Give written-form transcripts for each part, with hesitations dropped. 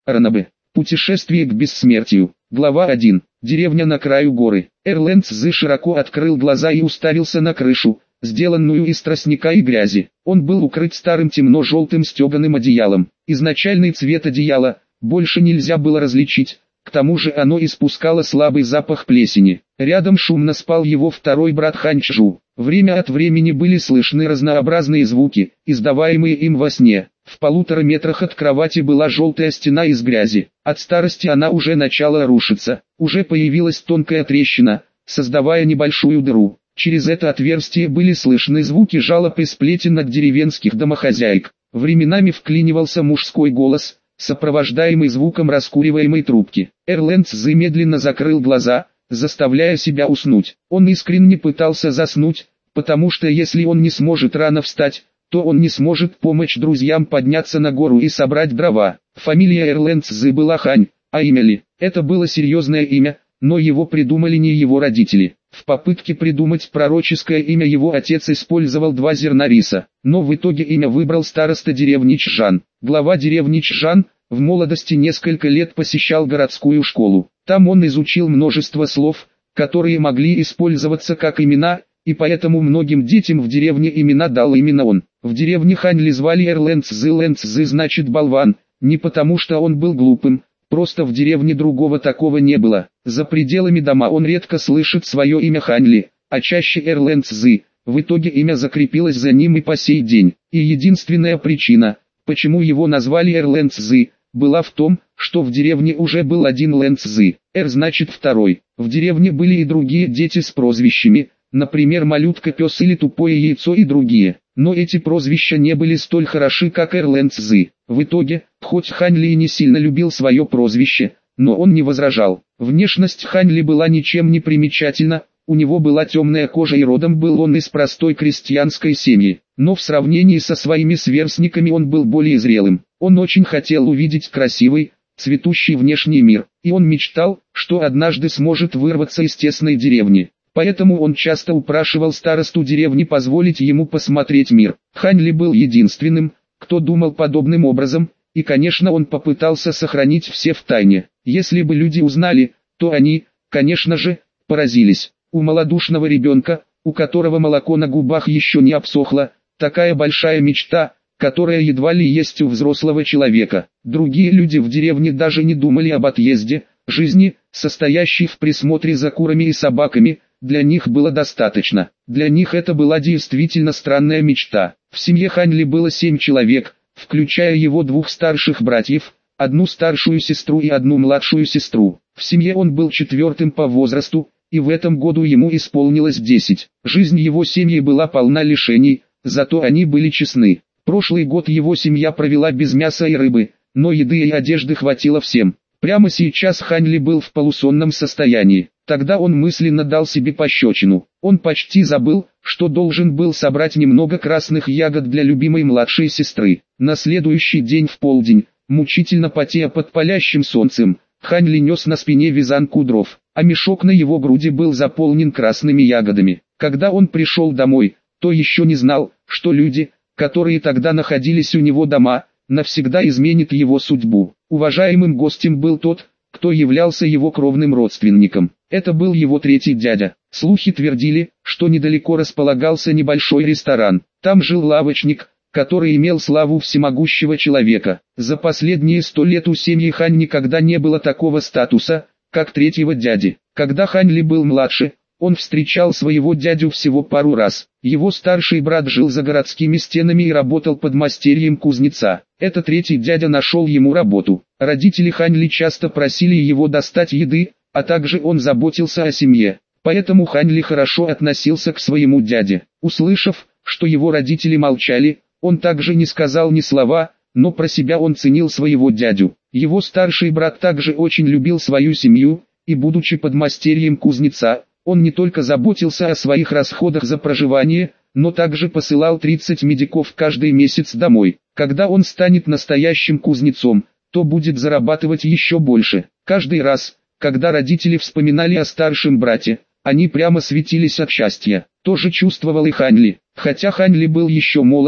Ранабе. Путешествие к бессмертию. Глава 1. Деревня на краю горы. Эрленд Цзы широко открыл глаза и уставился на крышу, сделанную из тростника и грязи. Он был укрыт старым темно-желтым стеганым одеялом. Изначальный цвет одеяла больше нельзя было различить, к тому же оно испускало слабый запах плесени. Рядом шумно спал его второй брат Ханчжу. Время от времени были слышны разнообразные звуки, издаваемые им во сне. В 1,5 метрах от кровати была желтая стена из грязи. От старости она уже начала рушиться. Уже появилась тонкая трещина, создавая небольшую дыру. Через это отверстие были слышны звуки жалоб и сплетен от деревенских домохозяек. Временами вклинивался мужской голос, сопровождаемый звуком раскуриваемой трубки. Эрленд Цзы медленно закрыл глаза, заставляя себя уснуть. Он искренне пытался заснуть, потому что если он не сможет рано встать, то он не сможет помочь друзьям подняться на гору и собрать дрова. Фамилия Эрленд Цзы была Хань, а имя Ли. Это было серьезное имя, но его придумали не его родители. В попытке придумать пророческое имя его отец использовал 2 зерна риса, но в итоге имя выбрал староста деревни Чжан. Глава деревни Чжан в молодости несколько лет посещал городскую школу. Там он изучил множество слов, которые могли использоваться как имена, и поэтому многим детям в деревне имена дал именно он. В деревне Ханьли звали Эрленд Цзы. Лэн Цзы значит болван, не потому что он был глупым, просто в деревне другого такого не было. За пределами дома он редко слышит свое имя Ханьли, а чаще Эрленд Цзы. В итоге имя закрепилось за ним и по сей день. И единственная причина, почему его назвали Эрленд Цзы, была в том, что в деревне уже был один Лэн Цзы. Эр значит второй. В деревне были и другие дети с прозвищами, например, малютка-пес или тупое яйцо и другие. Но эти прозвища не были столь хороши, как Эрленд Цзы. В итоге, хоть Ханьли и не сильно любил свое прозвище, но он не возражал. Внешность Ханьли была ничем не примечательна, у него была темная кожа и родом был он из простой крестьянской семьи. Но в сравнении со своими сверстниками он был более зрелым. Он очень хотел увидеть красивый, цветущий внешний мир, и он мечтал, что однажды сможет вырваться из тесной деревни. Поэтому он часто упрашивал старосту деревни позволить ему посмотреть мир. Ханьли был единственным, кто думал подобным образом, и конечно он попытался сохранить все в тайне. Если бы люди узнали, то они, конечно же, поразились. У малодушного ребенка, у которого молоко на губах еще не обсохло, такая большая мечта, которая едва ли есть у взрослого человека. Другие люди в деревне даже не думали об отъезде, жизни, состоящей в присмотре за курами и собаками, для них было достаточно. Для них это была действительно странная мечта. В семье Ханьли было 7 человек, включая его 2 старших братьев, 1 старшую сестру и 1 младшую сестру. В семье он был 4-м по возрасту, и в этом году ему исполнилось 10. Жизнь его семьи была полна лишений, зато они были честны. Прошлый год его семья провела без мяса и рыбы, но еды и одежды хватило всем. Прямо сейчас Ханьли был в полусонном состоянии. Тогда он мысленно дал себе пощечину. Он почти забыл, что должен был собрать немного красных ягод для любимой младшей сестры. На следующий день в полдень, мучительно потея под палящим солнцем, Ханьли нес на спине вязанку дров, а мешок на его груди был заполнен красными ягодами. Когда он пришел домой, то еще не знал, что люди, которые тогда находились у него дома, навсегда изменит его судьбу. Уважаемым гостем был тот, кто являлся его кровным родственником. Это был его 3-й дядя. Слухи твердили, что недалеко располагался небольшой ресторан. Там жил лавочник, который имел славу всемогущего человека. За последние 100 лет у семьи Хань никогда не было такого статуса, как 3-го дяди. Когда Ханьли был младше, он встречал своего дядю всего пару раз. Его старший брат жил за городскими стенами и работал подмастерьем кузнеца. Этот 3-й дядя нашел ему работу. Родители Ханьли часто просили его достать еды, а также он заботился о семье. Поэтому Ханьли хорошо относился к своему дяде. Услышав, что его родители молчали, он также не сказал ни слова, но про себя он ценил своего дядю. Его старший брат также очень любил свою семью, и будучи подмастерьем кузнеца, он не только заботился о своих расходах за проживание, но также посылал 30 медиков каждый месяц домой. Когда он станет настоящим кузнецом, то будет зарабатывать еще больше. Каждый раз, когда родители вспоминали о старшем брате, они прямо светились от счастья. То же чувствовал и Ханьли. Хотя Ханьли был еще молод,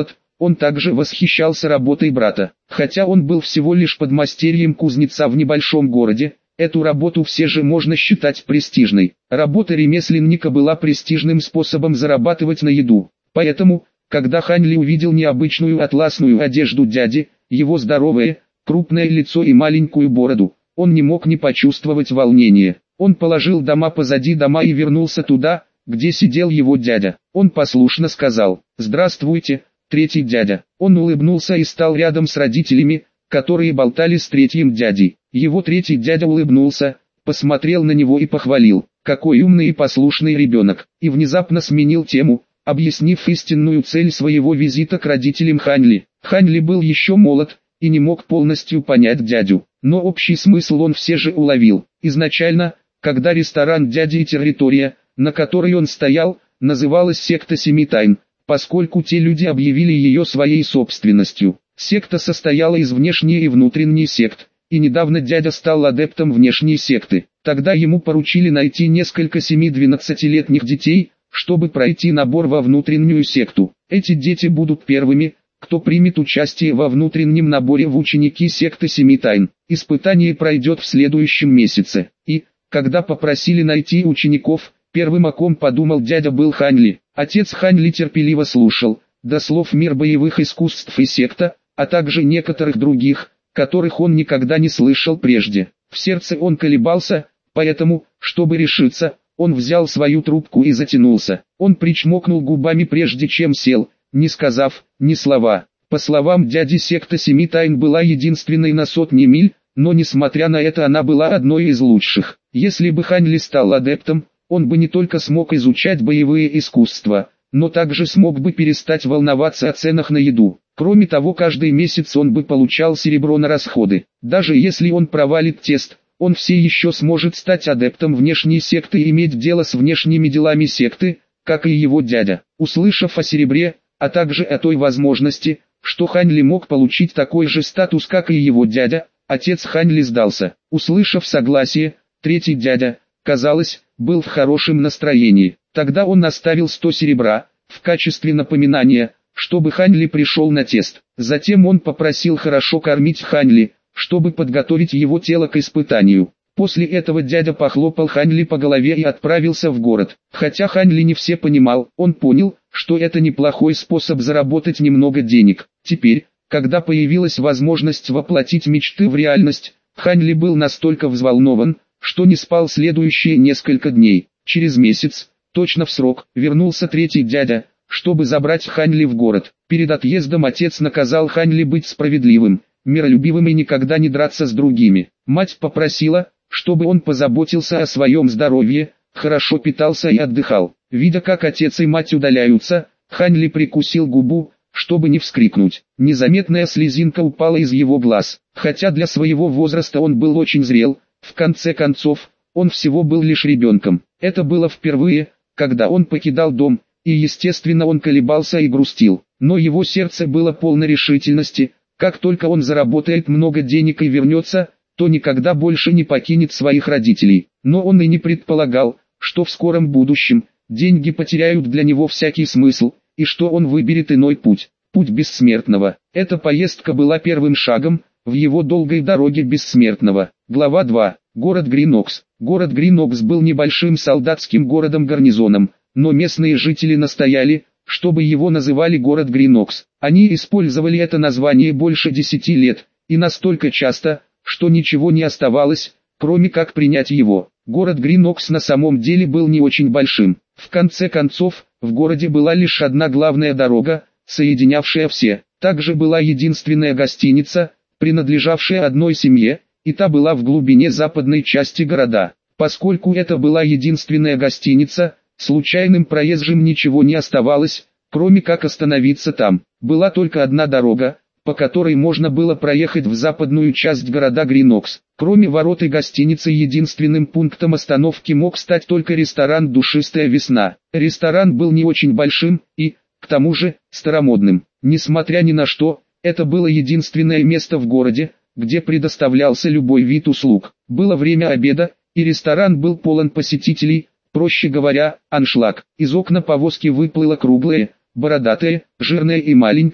Он также восхищался работой брата. Хотя он был всего лишь подмастерьем кузнеца в небольшом городе, эту работу все же можно считать престижной. Работа ремесленника была престижным способом зарабатывать на еду. Поэтому, когда Хань Ли увидел необычную атласную одежду дяди, его здоровое, крупное лицо и маленькую бороду, он не мог не почувствовать волнения. Он положил дома позади дома и вернулся туда, где сидел его дядя. Он послушно сказал: «Здравствуйте, третий дядя». Он улыбнулся и стал рядом с родителями, которые болтали с третьим дядей. Его третий дядя улыбнулся, посмотрел на него и похвалил: «Какой умный и послушный ребенок», и внезапно сменил тему, объяснив истинную цель своего визита к родителям Хань Ли. Хань Ли был еще молод и не мог полностью понять дядю, но общий смысл он все же уловил. Изначально, когда ресторан дяди и территория, на которой он стоял, называлась секта Семи Тайн, поскольку те люди объявили ее своей собственностью. Секта состояла из внешней и внутренней сект, и недавно дядя стал адептом внешней секты. Тогда ему поручили найти несколько 7-12-летних детей, чтобы пройти набор во внутреннюю секту. Эти дети будут первыми, кто примет участие во внутреннем наборе в ученики секты Семи Тайн. Испытание пройдет в следующем месяце. И, когда попросили найти учеников, первым о ком подумал дядя был Хань Ли. Отец Хань Ли терпеливо слушал, до слов мир боевых искусств и секта, а также некоторых других, которых он никогда не слышал прежде. В сердце он колебался, поэтому, чтобы решиться, он взял свою трубку и затянулся. Он причмокнул губами прежде чем сел, не сказав ни слова. По словам дяди, секта Семи Тайн была единственной на сотни миль, но несмотря на это она была одной из лучших. Если бы Хань Ли стал адептом, он бы не только смог изучать боевые искусства, но также смог бы перестать волноваться о ценах на еду. Кроме того, каждый месяц он бы получал серебро на расходы. Даже если он провалит тест, он все еще сможет стать адептом внешней секты и иметь дело с внешними делами секты, как и его дядя. Услышав о серебре, а также о той возможности, что Хань Ли мог получить такой же статус, как и его дядя, отец Хань Ли сдался. Услышав согласие, третий дядя, казалось, был в хорошем настроении. Тогда он оставил 100 серебра, в качестве напоминания, чтобы Хань Ли пришел на тест. Затем он попросил хорошо кормить Хань Ли, чтобы подготовить его тело к испытанию. После этого дядя похлопал Хань Ли по голове и отправился в город. Хотя Хань Ли не все понимал, он понял, что это неплохой способ заработать немного денег. Теперь, когда появилась возможность воплотить мечты в реальность, Хань Ли был настолько взволнован, что не спал следующие несколько дней. Через месяц, точно в срок, вернулся третий дядя, чтобы забрать Хань Ли в город. Перед отъездом отец наказал Хань Ли быть справедливым, миролюбивым и никогда не драться с другими. Мать попросила, чтобы он позаботился о своем здоровье, хорошо питался и отдыхал. Видя, как отец и мать удаляются, Хань Ли прикусил губу, чтобы не вскрикнуть. Незаметная слезинка упала из его глаз. Хотя для своего возраста он был очень зрел, в конце концов, он всего был лишь ребенком. Это было впервые, когда он покидал дом, и естественно он колебался и грустил. Но его сердце было полно решительности. Как только он заработает много денег и вернется, то никогда больше не покинет своих родителей. Но он и не предполагал, что в скором будущем деньги потеряют для него всякий смысл, и что он выберет иной путь, путь бессмертного. Эта поездка была первым шагом в его долгой дороге бессмертного. Глава 2. Город Гринокс. Город Гринокс был небольшим солдатским городом-гарнизоном, но местные жители настояли, чтобы его называли город Гринокс. Они использовали это название больше 10 лет, и настолько часто, что ничего не оставалось, кроме как принять его. Город Гринокс на самом деле был не очень большим. В конце концов, в городе была лишь одна главная дорога, соединявшая все. Также была единственная гостиница, принадлежавшая одной семье, и та была в глубине западной части города. Поскольку это была единственная гостиница, случайным проезжим ничего не оставалось, кроме как остановиться там. Была только одна дорога, по которой можно было проехать в западную часть города Гринокс. Кроме ворот и гостиницы, единственным пунктом остановки мог стать только ресторан «Душистая весна». Ресторан был не очень большим и, к тому же, старомодным. Несмотря ни на что, это было единственное место в городе, где предоставлялся любой вид услуг. Было время обеда, и ресторан был полон посетителей, проще говоря, аншлаг. Из окна повозки выплыло круглое, бородатое, жирное и маленькое,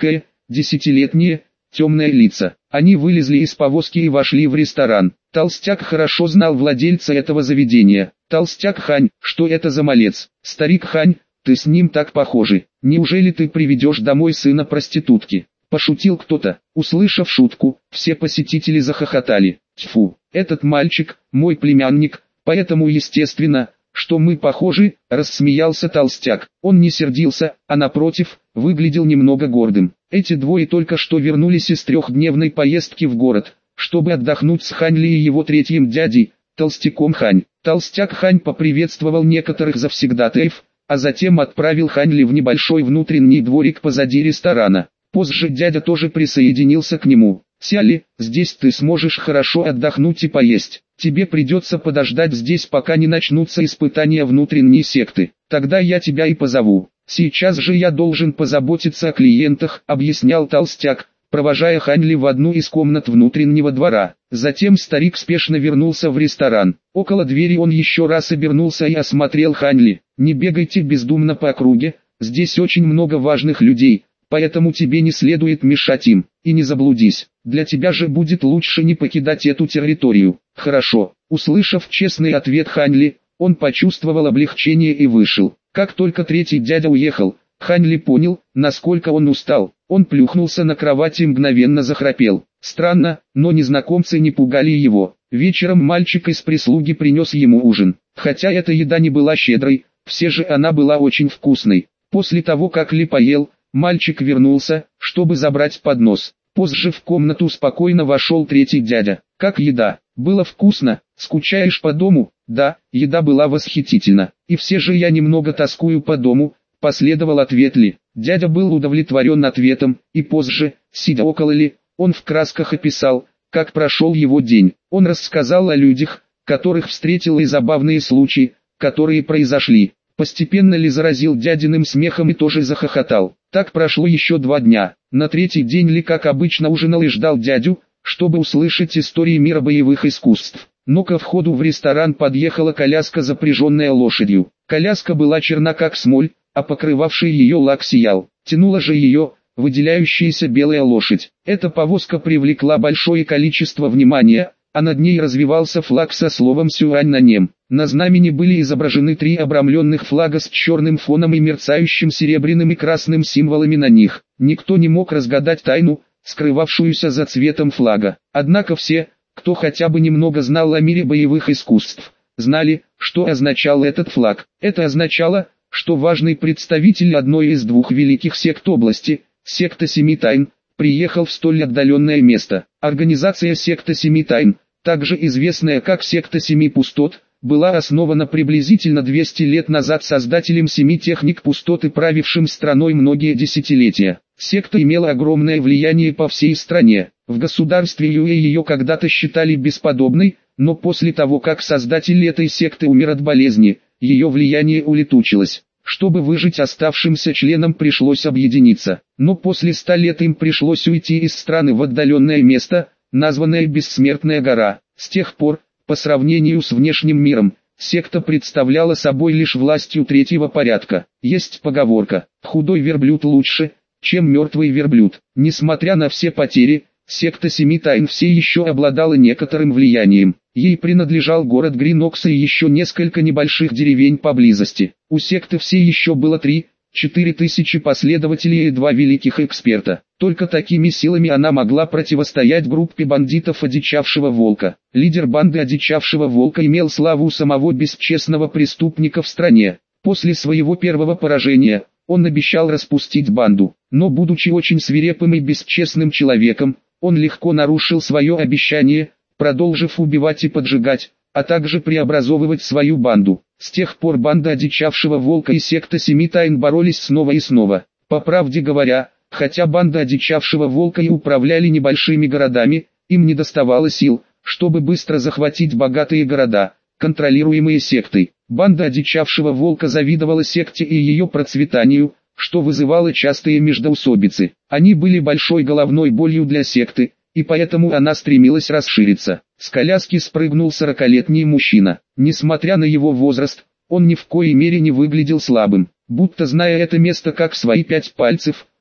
10-летние, темные лица. Они вылезли из повозки и вошли в ресторан. Толстяк хорошо знал владельца этого заведения. «Толстяк Хань, что это за малец? Старик Хань, ты с ним так похожи. Неужели ты приведешь домой сына проститутки?» Пошутил кто-то. Услышав шутку, все посетители захохотали. «Тьфу, этот мальчик, мой племянник, поэтому естественно, что мы похожи», — рассмеялся толстяк. Он не сердился, а напротив, выглядел немного гордым. Эти двое только что вернулись из трехдневной поездки в город, чтобы отдохнуть с Хань Ли и его третьим дядей, толстяком Хань. Толстяк Хань поприветствовал некоторых завсегдатаев, а затем отправил Хань Ли в небольшой внутренний дворик позади ресторана. Позже дядя тоже присоединился к нему. «Сяли, здесь ты сможешь хорошо отдохнуть и поесть. Тебе придется подождать здесь, пока не начнутся испытания внутренней секты. Тогда я тебя и позову. Сейчас же я должен позаботиться о клиентах», — объяснял толстяк, провожая Хань Ли в одну из комнат внутреннего двора. Затем старик спешно вернулся в ресторан. Около двери он еще раз обернулся и осмотрел Хань Ли. «Не бегайте бездумно по округе, здесь очень много важных людей, поэтому тебе не следует мешать им, и не заблудись. Для тебя же будет лучше не покидать эту территорию». «Хорошо». Услышав честный ответ Хань Ли, он почувствовал облегчение и вышел. Как только третий дядя уехал, Хань Ли понял, насколько он устал. Он плюхнулся на кровать и мгновенно захрапел. Странно, но незнакомцы не пугали его. Вечером мальчик из прислуги принес ему ужин. Хотя эта еда не была щедрой, все же она была очень вкусной. После того как Ли поел, мальчик вернулся, чтобы забрать поднос. Позже в комнату спокойно вошел третий дядя. «Как еда? Было вкусно? Скучаешь по дому?» «Да, еда была восхитительна. И все же я немного тоскую по дому», — последовал ответ Ли. Дядя был удовлетворен ответом, и позже, сидя около Ли, он в красках описал, как прошел его день. Он рассказал о людях, которых встретил, и забавные случаи, которые произошли. Постепенно Ли заразил дядиным смехом и тоже захохотал. Так прошло еще 2 дня. На третий день Ли, как обычно, ужинал и ждал дядю, чтобы услышать истории мира боевых искусств. Но ко входу в ресторан подъехала коляска, запряженная лошадью. Коляска была черна как смоль, а покрывавший ее лак сиял. Тянула же ее выделяющаяся белая лошадь. Эта повозка привлекла большое количество внимания, а над ней развивался флаг со словом «Сюань» на нем. На знамени были изображены 3 обрамленных флага с черным фоном и мерцающим серебряным и красным символами на них. Никто не мог разгадать тайну, скрывавшуюся за цветом флага. Однако все, кто хотя бы немного знал о мире боевых искусств, знали, что означал этот флаг. Это означало, что важный представитель одной из 2 великих сект области, секта Семи Тайн, приехал в столь отдаленное место. Организация секта Семи Тайн, также известная как секта Семи Пустот, была основана приблизительно 200 лет назад создателем 7 техник пустоты, правившим страной многие десятилетия. Секта имела огромное влияние по всей стране. В государстве Юэ ее когда-то считали бесподобной, но после того как создатель этой секты умер от болезни, ее влияние улетучилось. Чтобы выжить, оставшимся членам пришлось объединиться. Но после 100 лет им пришлось уйти из страны в отдаленное место, названное Бессмертная гора. С тех пор, по сравнению с внешним миром, секта представляла собой лишь властью 3-го порядка. Есть поговорка: «Худой верблюд лучше, чем мертвый верблюд». Несмотря на все потери, секта Семи Тайн все еще обладала некоторым влиянием. Ей принадлежал город Гринокс и еще несколько небольших деревень поблизости. У секты все еще было 3-4 тысячи последователей и 2 великих эксперта. Только такими силами она могла противостоять группе бандитов Одичавшего Волка. Лидер банды Одичавшего Волка имел славу самого бесчестного преступника в стране. После своего первого поражения, он обещал распустить банду. Но будучи очень свирепым и бесчестным человеком, он легко нарушил свое обещание, продолжив убивать и поджигать, а также преобразовывать свою банду. С тех пор банда Одичавшего Волка и секта Семи Тайн боролись снова и снова. По правде говоря, хотя банда Одичавшего Волка и управляли небольшими городами, им не доставало сил, чтобы быстро захватить богатые города, контролируемые сектой. Банда Одичавшего Волка завидовала секте и ее процветанию, что вызывало частые междоусобицы. Они были большой головной болью для секты, и поэтому она стремилась расшириться. С коляски спрыгнул 40-летний мужчина. Несмотря на его возраст, он ни в коей мере не выглядел слабым. Будто зная это место как свои 5 пальцев,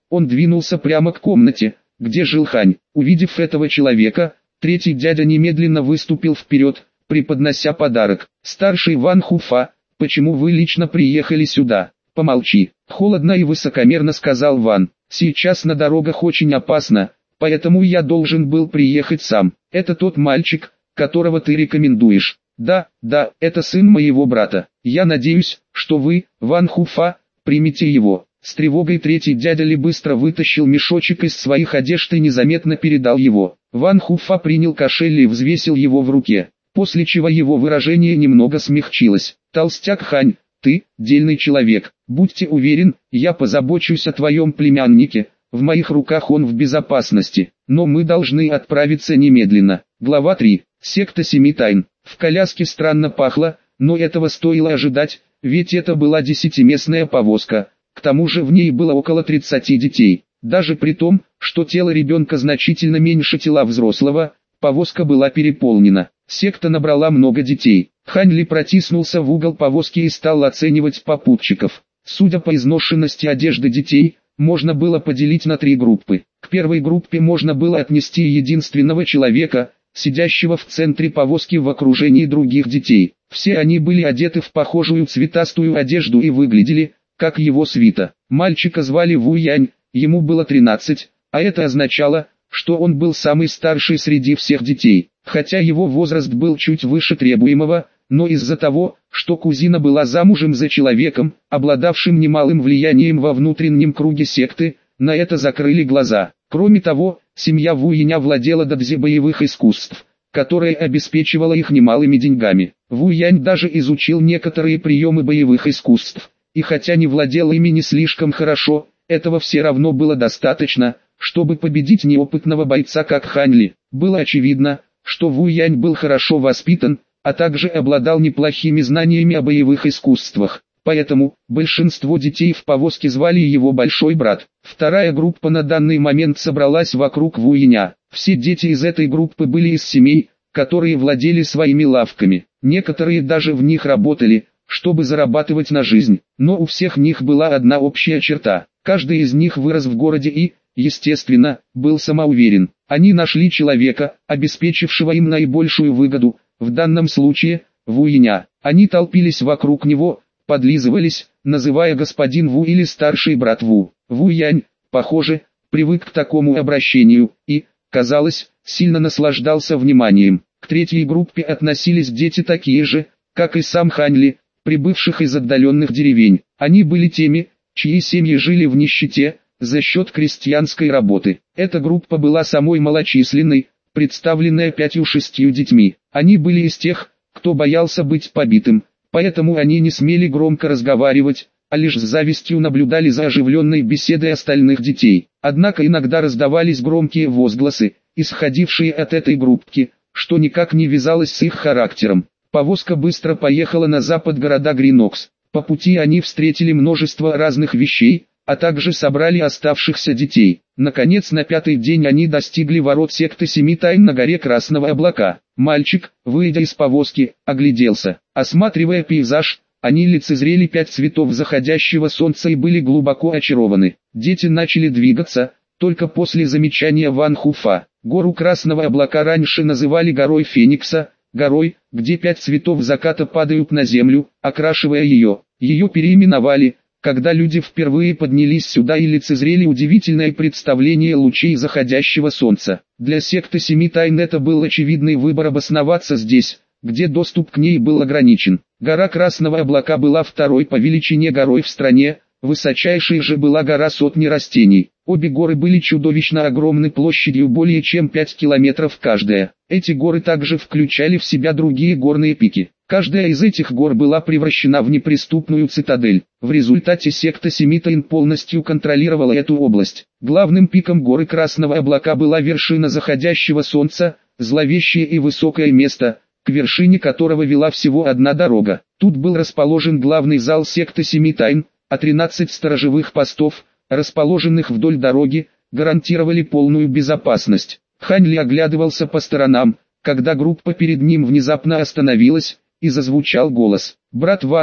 Он двинулся прямо к комнате, где жил Хань. Увидев этого человека, третий дядя немедленно выступил вперед, преподнося подарок. «Старший Ван Хуфа, почему вы лично приехали сюда?» «Помолчи», — холодно и высокомерно сказал Ван. «Сейчас на дорогах очень опасно, поэтому я должен был приехать сам. Это тот мальчик, которого ты рекомендуешь?» «Да, это сын моего брата. Я надеюсь, что вы, Ван Хуфа, примете его». С тревогой третий дядя Ли быстро вытащил мешочек из своих одежд и незаметно передал его. Ван Хуфа принял кошель и взвесил его в руке, после чего его выражение немного смягчилось. «Толстяк Хань, ты, дельный человек, будьте уверен, я позабочусь о твоем племяннике, в моих руках он в безопасности, но мы должны отправиться немедленно». Глава 3. Секта Семи Тайн. В коляске странно пахло, но этого стоило ожидать, ведь это была 10-местная повозка. К тому же в ней было около 30 детей. Даже при том, что тело ребенка значительно меньше тела взрослого, повозка была переполнена. Секта набрала много детей. Хань Ли протиснулся в угол повозки и стал оценивать попутчиков. Судя по изношенности одежды детей, можно было поделить на 3 группы. К первой группе можно было отнести единственного человека, сидящего в центре повозки в окружении других детей. Все они были одеты в похожую цветастую одежду и выглядели как его свита. Мальчика звали Ву Янь, ему было 13, а это означало, что он был самый старший среди всех детей. Хотя его возраст был чуть выше требуемого, но из-за того, что кузина была замужем за человеком, обладавшим немалым влиянием во внутреннем круге секты, на это закрыли глаза. Кроме того, семья Ву Яня владела дадзи боевых искусств, которое обеспечивало их немалыми деньгами. Ву Янь даже изучил некоторые приемы боевых искусств. И хотя не владел ими не слишком хорошо, этого все равно было достаточно, чтобы победить неопытного бойца как Хань Ли. Было очевидно, что Ву Янь был хорошо воспитан, а также обладал неплохими знаниями о боевых искусствах. Поэтому, большинство детей в повозке звали его большой брат. Вторая группа на данный момент собралась вокруг Ву Яня. Все дети из этой группы были из семей, которые владели своими лавками. Некоторые даже в них работали, чтобы зарабатывать на жизнь, но у всех них была одна общая черта. Каждый из них вырос в городе и, естественно, был самоуверен. Они нашли человека, обеспечившего им наибольшую выгоду, в данном случае, Ву Яня. Они толпились вокруг него, подлизывались, называя господин Ву или старший брат Ву. Ву Янь, похоже, привык к такому обращению и, казалось, сильно наслаждался вниманием. К третьей группе относились дети такие же, как и сам Хань Ли, прибывших из отдаленных деревень. Они были теми, чьи семьи жили в нищете, за счет крестьянской работы. Эта группа была самой малочисленной, представленная 5-6 детьми. Они были из тех, кто боялся быть побитым, поэтому они не смели громко разговаривать, а лишь с завистью наблюдали за оживленной беседой остальных детей. Однако иногда раздавались громкие возгласы, исходившие от этой группки, что никак не вязалось с их характером. Повозка быстро поехала на запад города Гринокс. По пути они встретили множество разных вещей, а также собрали оставшихся детей. Наконец на 5-й день они достигли ворот секты Семи Тайн на горе Красного Облака. Мальчик, выйдя из повозки, огляделся. Осматривая пейзаж, они лицезрели 5 цветов заходящего солнца и были глубоко очарованы. Дети начали двигаться, только после замечания Ван Хуфа. Гору Красного Облака раньше называли горой Феникса, горой, где 5 цветов заката падают на землю, окрашивая ее. Ее переименовали, когда люди впервые поднялись сюда и лицезрели удивительное представление лучей заходящего солнца. Для секты Семи Тайн это был очевидный выбор обосноваться здесь, где доступ к ней был ограничен. Гора Красного Облака была второй по величине горой в стране, высочайшей же была гора Сотни Растений. Обе горы были чудовищно огромны площадью более чем 5 километров каждая. Эти горы также включали в себя другие горные пики. Каждая из этих гор была превращена в неприступную цитадель. В результате секта Семи Тайн полностью контролировала эту область. Главным пиком горы Красного Облака была вершина заходящего солнца, зловещее и высокое место, к вершине которого вела всего одна дорога. Тут был расположен главный зал секты Семи Тайн, а 13 сторожевых постов, расположенных вдоль дороги, гарантировали полную безопасность. Хань Ли оглядывался по сторонам, когда группа перед ним внезапно остановилась, и зазвучал голос. «Брат Ван,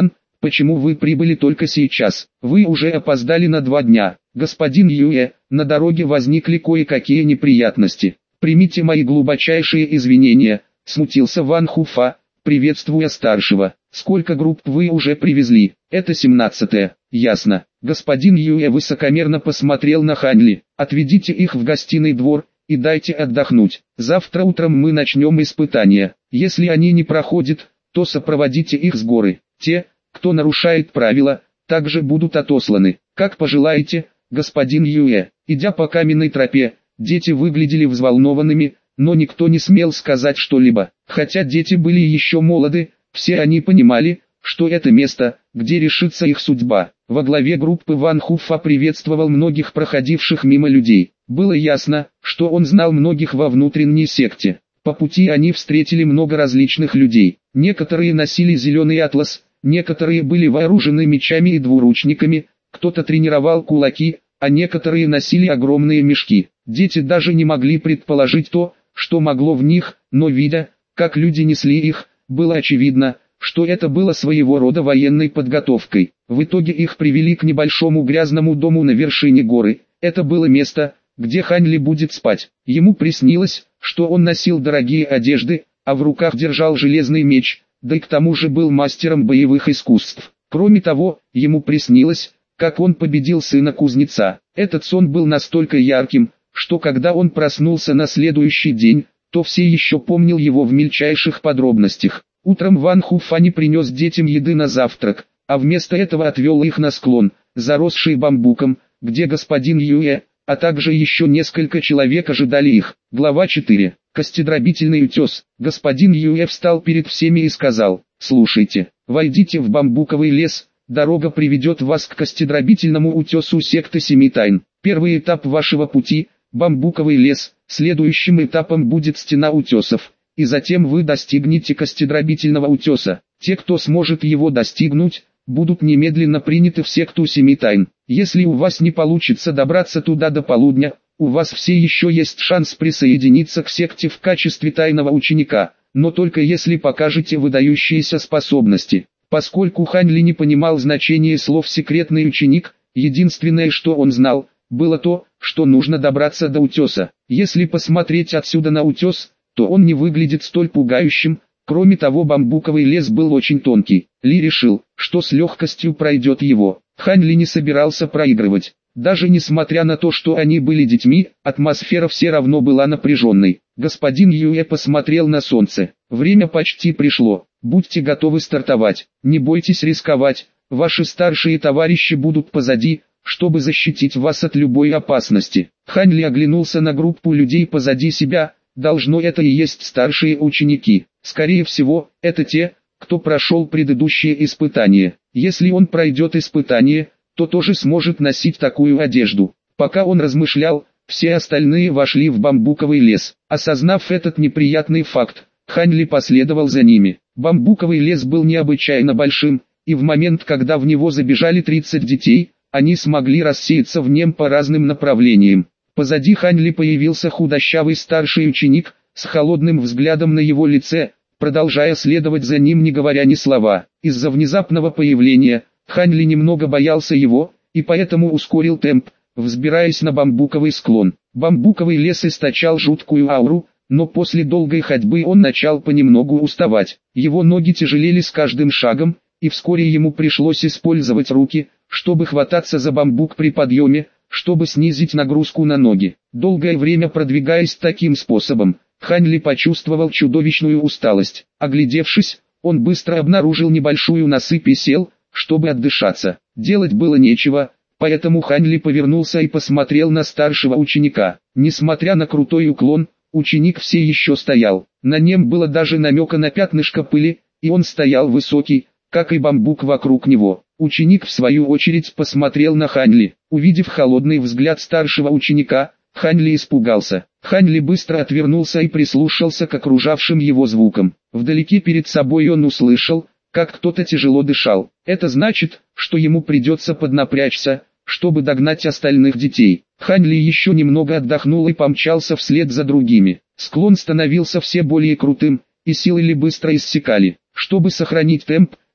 почему вы прибыли только сейчас? Вы уже опоздали на 2 дня. Господин Юэ, на дороге возникли кое-какие неприятности. Примите мои глубочайшие извинения, смутился Ван Хуфа, приветствуя старшего. Сколько групп вы уже привезли? Это 17-я. Ясно. Господин Юэ высокомерно посмотрел на Хань Ли. Отведите их в гостиный двор и дайте отдохнуть. Завтра утром мы начнем испытания. Если они не проходят, то сопроводите их с горы. Те, кто нарушает правила, также будут отосланы. Как пожелаете, господин Юэ. Идя по каменной тропе, дети выглядели взволнованными, но никто не смел сказать что-либо. Хотя дети были еще молоды, все они понимали, что это место, где решится их судьба. Во главе группы Ван Хуфа приветствовал многих проходивших мимо людей. Было ясно, что он знал многих во внутренней секте. По пути они встретили много различных людей. Некоторые носили зеленый атлас, некоторые были вооружены мечами и двуручниками, кто-то тренировал кулаки, а некоторые носили огромные мешки. Дети даже не могли предположить то, что могло в них, но видя, как люди несли их, было очевидно, что это было своего рода военной подготовкой. В итоге их привели к небольшому грязному дому на вершине горы. Это было место, где Хань Ли будет спать. Ему приснилось, что он носил дорогие одежды, а в руках держал железный меч, да и к тому же был мастером боевых искусств. Кроме того, ему приснилось, как он победил сына кузнеца. Этот сон был настолько ярким, что когда он проснулся на следующий день, то все еще помнил его в мельчайших подробностях. Утром Ван Хуфа не принес детям еды на завтрак, а вместо этого отвел их на склон, заросший бамбуком, где господин Юэ, а также еще несколько человек ожидали их. Глава 4. Костедробительный утес. Господин Юэ встал перед всеми и сказал: «Слушайте, войдите в бамбуковый лес, дорога приведет вас к костедробительному утесу секты Семи Тайн. Первый этап вашего пути – бамбуковый лес, следующим этапом будет стена утесов, и затем вы достигнете костедробительного утеса. Те, кто сможет его достигнуть, будут немедленно приняты в секту Семи Тайн. Если у вас не получится добраться туда до полудня, у вас все еще есть шанс присоединиться к секте в качестве тайного ученика, но только если покажете выдающиеся способности». Поскольку Хань Ли не понимал значения слов «секретный ученик», единственное, что он знал, было то, что нужно добраться до утеса. Если посмотреть отсюда на утес, то он не выглядит столь пугающим. Кроме того, бамбуковый лес был очень тонкий. Ли решил, что с легкостью пройдет его. Хань Ли не собирался проигрывать. Даже несмотря на то, что они были детьми, атмосфера все равно была напряженной. Господин Юэ посмотрел на солнце. Время почти пришло. Будьте готовы стартовать. Не бойтесь рисковать. Ваши старшие товарищи будут позади, чтобы защитить вас от любой опасности. Хань Ли оглянулся на группу людей позади себя. Должно это и есть старшие ученики. Скорее всего, это те, кто прошел предыдущие испытания. Если он пройдет испытание, то тоже сможет носить такую одежду. Пока он размышлял, все остальные вошли в бамбуковый лес. Осознав этот неприятный факт, Хань Ли последовал за ними. Бамбуковый лес был необычайно большим, и в момент, когда в него забежали 30 детей, они смогли рассеяться в нем по разным направлениям. Позади Хань Ли появился худощавый старший ученик, с холодным взглядом на его лице, продолжая следовать за ним, не говоря ни слова. Из-за внезапного появления, Хань Ли немного боялся его, и поэтому ускорил темп, взбираясь на бамбуковый склон. Бамбуковый лес источал жуткую ауру, но после долгой ходьбы он начал понемногу уставать. Его ноги тяжелели с каждым шагом, и вскоре ему пришлось использовать руки, чтобы хвататься за бамбук при подъеме, чтобы снизить нагрузку на ноги. Долгое время продвигаясь таким способом, Хань Ли почувствовал чудовищную усталость. Оглядевшись, он быстро обнаружил небольшую насыпь и сел, чтобы отдышаться. Делать было нечего, поэтому Хань Ли повернулся и посмотрел на старшего ученика. Несмотря на крутой уклон, ученик все еще стоял. На нем было даже намека на пятнышко пыли, и он стоял высокий, как и бамбук вокруг него. Ученик в свою очередь посмотрел на Хань Ли. Увидев холодный взгляд старшего ученика, Хань Ли испугался. Хань Ли быстро отвернулся и прислушался к окружавшим его звукам. Вдалеке перед собой он услышал, как кто-то тяжело дышал. Это значит, что ему придется поднапрячься, чтобы догнать остальных детей. Хань Ли еще немного отдохнул и помчался вслед за другими. Склон становился все более крутым, и силы Ли быстро иссякали. Чтобы сохранить темп,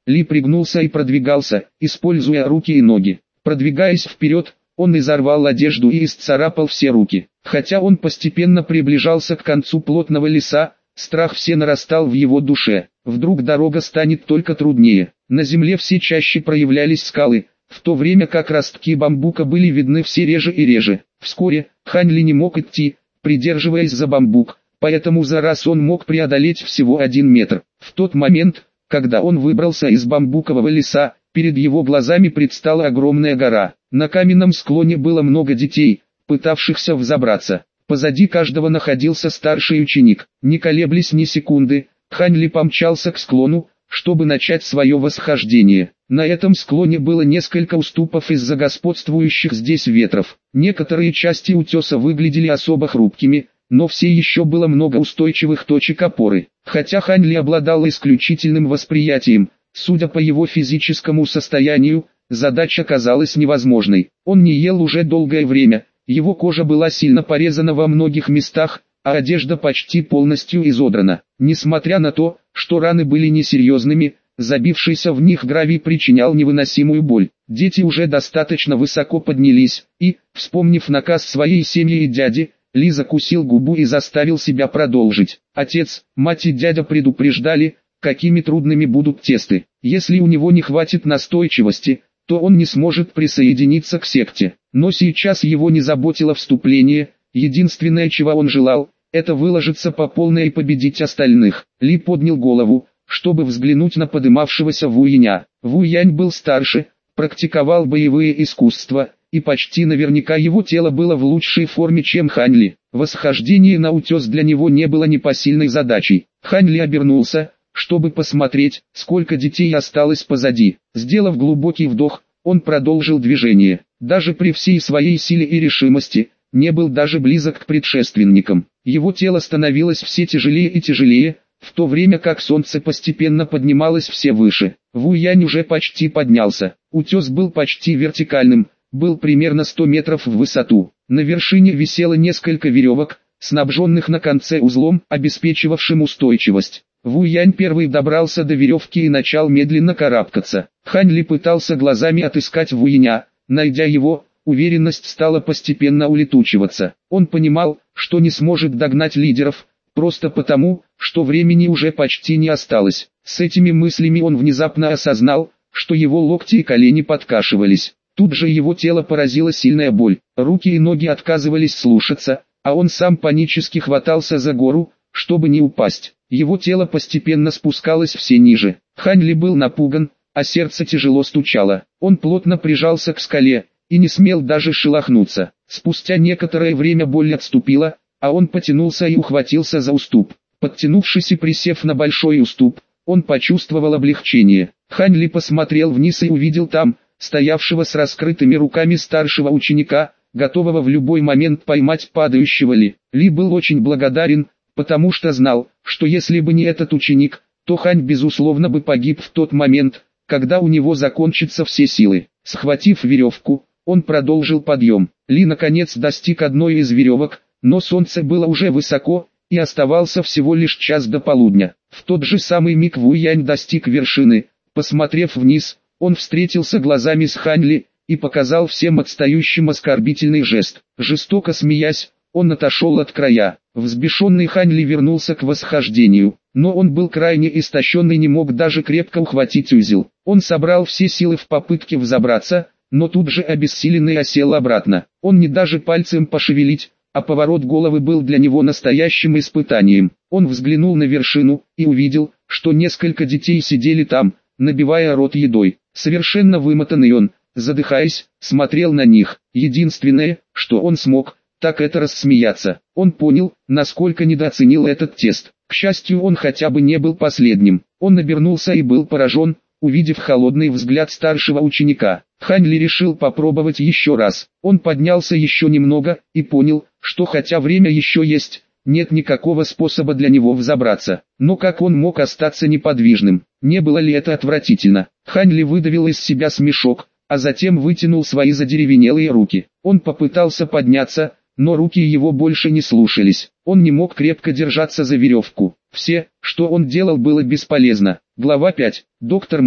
Ли пригнулся и продвигался, используя руки и ноги. Продвигаясь вперед, он изорвал одежду и исцарапал все руки. Хотя он постепенно приближался к концу плотного леса, страх все нарастал в его душе. Вдруг дорога станет только труднее. На земле все чаще проявлялись скалы, в то время как ростки бамбука были видны все реже и реже. Вскоре Хань Ли не мог идти, придерживаясь за бамбук, поэтому за раз он мог преодолеть всего 1 метр. В тот момент, когда он выбрался из бамбукового леса, перед его глазами предстала огромная гора. На каменном склоне было много детей, пытавшихся взобраться. Позади каждого находился старший ученик. Не колеблясь ни секунды, Хань Ли помчался к склону, чтобы начать свое восхождение. На этом склоне было несколько уступов из-за господствующих здесь ветров. Некоторые части утеса выглядели особо хрупкими, но все еще было много устойчивых точек опоры. Хотя Хань Ли обладал исключительным восприятием, судя по его физическому состоянию, задача казалась невозможной. Он не ел уже долгое время, его кожа была сильно порезана во многих местах, а одежда почти полностью изодрана. Несмотря на то, что раны были несерьезными, забившийся в них гравий причинял невыносимую боль. Дети уже достаточно высоко поднялись, и, вспомнив наказ своей семьи и дяди, Ли закусил губу и заставил себя продолжить. Отец, мать и дядя предупреждали, какими трудными будут тесты. Если у него не хватит настойчивости, то он не сможет присоединиться к секте. Но сейчас его не заботило вступление, единственное, чего он желал, это выложиться по полной и победить остальных. Ли поднял голову, чтобы взглянуть на подымавшегося Вуяня. Вуянь был старше, практиковал боевые искусства, и почти наверняка его тело было в лучшей форме, чем Хань Ли. Восхождение на утес для него не было непосильной задачей. Хань Ли обернулся, чтобы посмотреть, сколько детей осталось позади. Сделав глубокий вдох, он продолжил движение. Даже при всей своей силе и решимости, не был даже близок к предшественникам. Его тело становилось все тяжелее и тяжелее, в то время как солнце постепенно поднималось все выше. Вуянь уже почти поднялся. Утес был почти вертикальным, был примерно 100 метров в высоту. На вершине висело несколько веревок, снабженных на конце узлом, обеспечивавшим устойчивость. Вуянь первый добрался до веревки и начал медленно карабкаться. Хань Ли пытался глазами отыскать Вуяня. Найдя его, уверенность стала постепенно улетучиваться. Он понимал, что не сможет догнать лидеров, просто потому, что времени уже почти не осталось. С этими мыслями он внезапно осознал, что его локти и колени подкашивались. Тут же его тело поразила сильная боль. Руки и ноги отказывались слушаться, а он сам панически хватался за гору, чтобы не упасть. Его тело постепенно спускалось все ниже. Хань Ли был напуган, а сердце тяжело стучало. Он плотно прижался к скале и не смел даже шелохнуться. Спустя некоторое время боль отступила, а он потянулся и ухватился за уступ. Подтянувшись и присев на большой уступ, он почувствовал облегчение. Хань Ли посмотрел вниз и увидел там, стоявшего с раскрытыми руками старшего ученика, готового в любой момент поймать падающего Ли. Ли был очень благодарен, потому что знал, что если бы не этот ученик, то Хань безусловно бы погиб в тот момент, когда у него закончатся все силы. Схватив веревку, он продолжил подъем. Ли наконец достиг одной из веревок, но солнце было уже высоко, и оставался всего лишь час до полудня. В тот же самый миг Вуянь достиг вершины. Посмотрев вниз, он встретился глазами с Хань Ли и показал всем отстающим оскорбительный жест. Жестоко смеясь, он отошел от края. Взбешенный Хань Ли вернулся к восхождению, но он был крайне истощен и не мог даже крепко ухватить узел. Он собрал все силы в попытке взобраться, но тут же обессиленный осел обратно. Он не даже пальцем пошевелить, а поворот головы был для него настоящим испытанием. Он взглянул на вершину и увидел, что несколько детей сидели там, набивая рот едой. Совершенно вымотанный он, задыхаясь, смотрел на них. Единственное, что он смог, так это рассмеяться. Он понял, насколько недооценил этот тест. К счастью, он хотя бы не был последним. Он обернулся и был поражен, увидев холодный взгляд старшего ученика. Хань Ли решил попробовать еще раз. Он поднялся еще немного и понял, что хотя время еще есть, нет никакого способа для него взобраться. Но как он мог остаться неподвижным? Не было ли это отвратительно? Хань Ли выдавил из себя смешок, а затем вытянул свои задеревенелые руки. Он попытался подняться, но руки его больше не слушались. Он не мог крепко держаться за веревку. Все, что он делал, было бесполезно. Глава 5. Доктор Мо.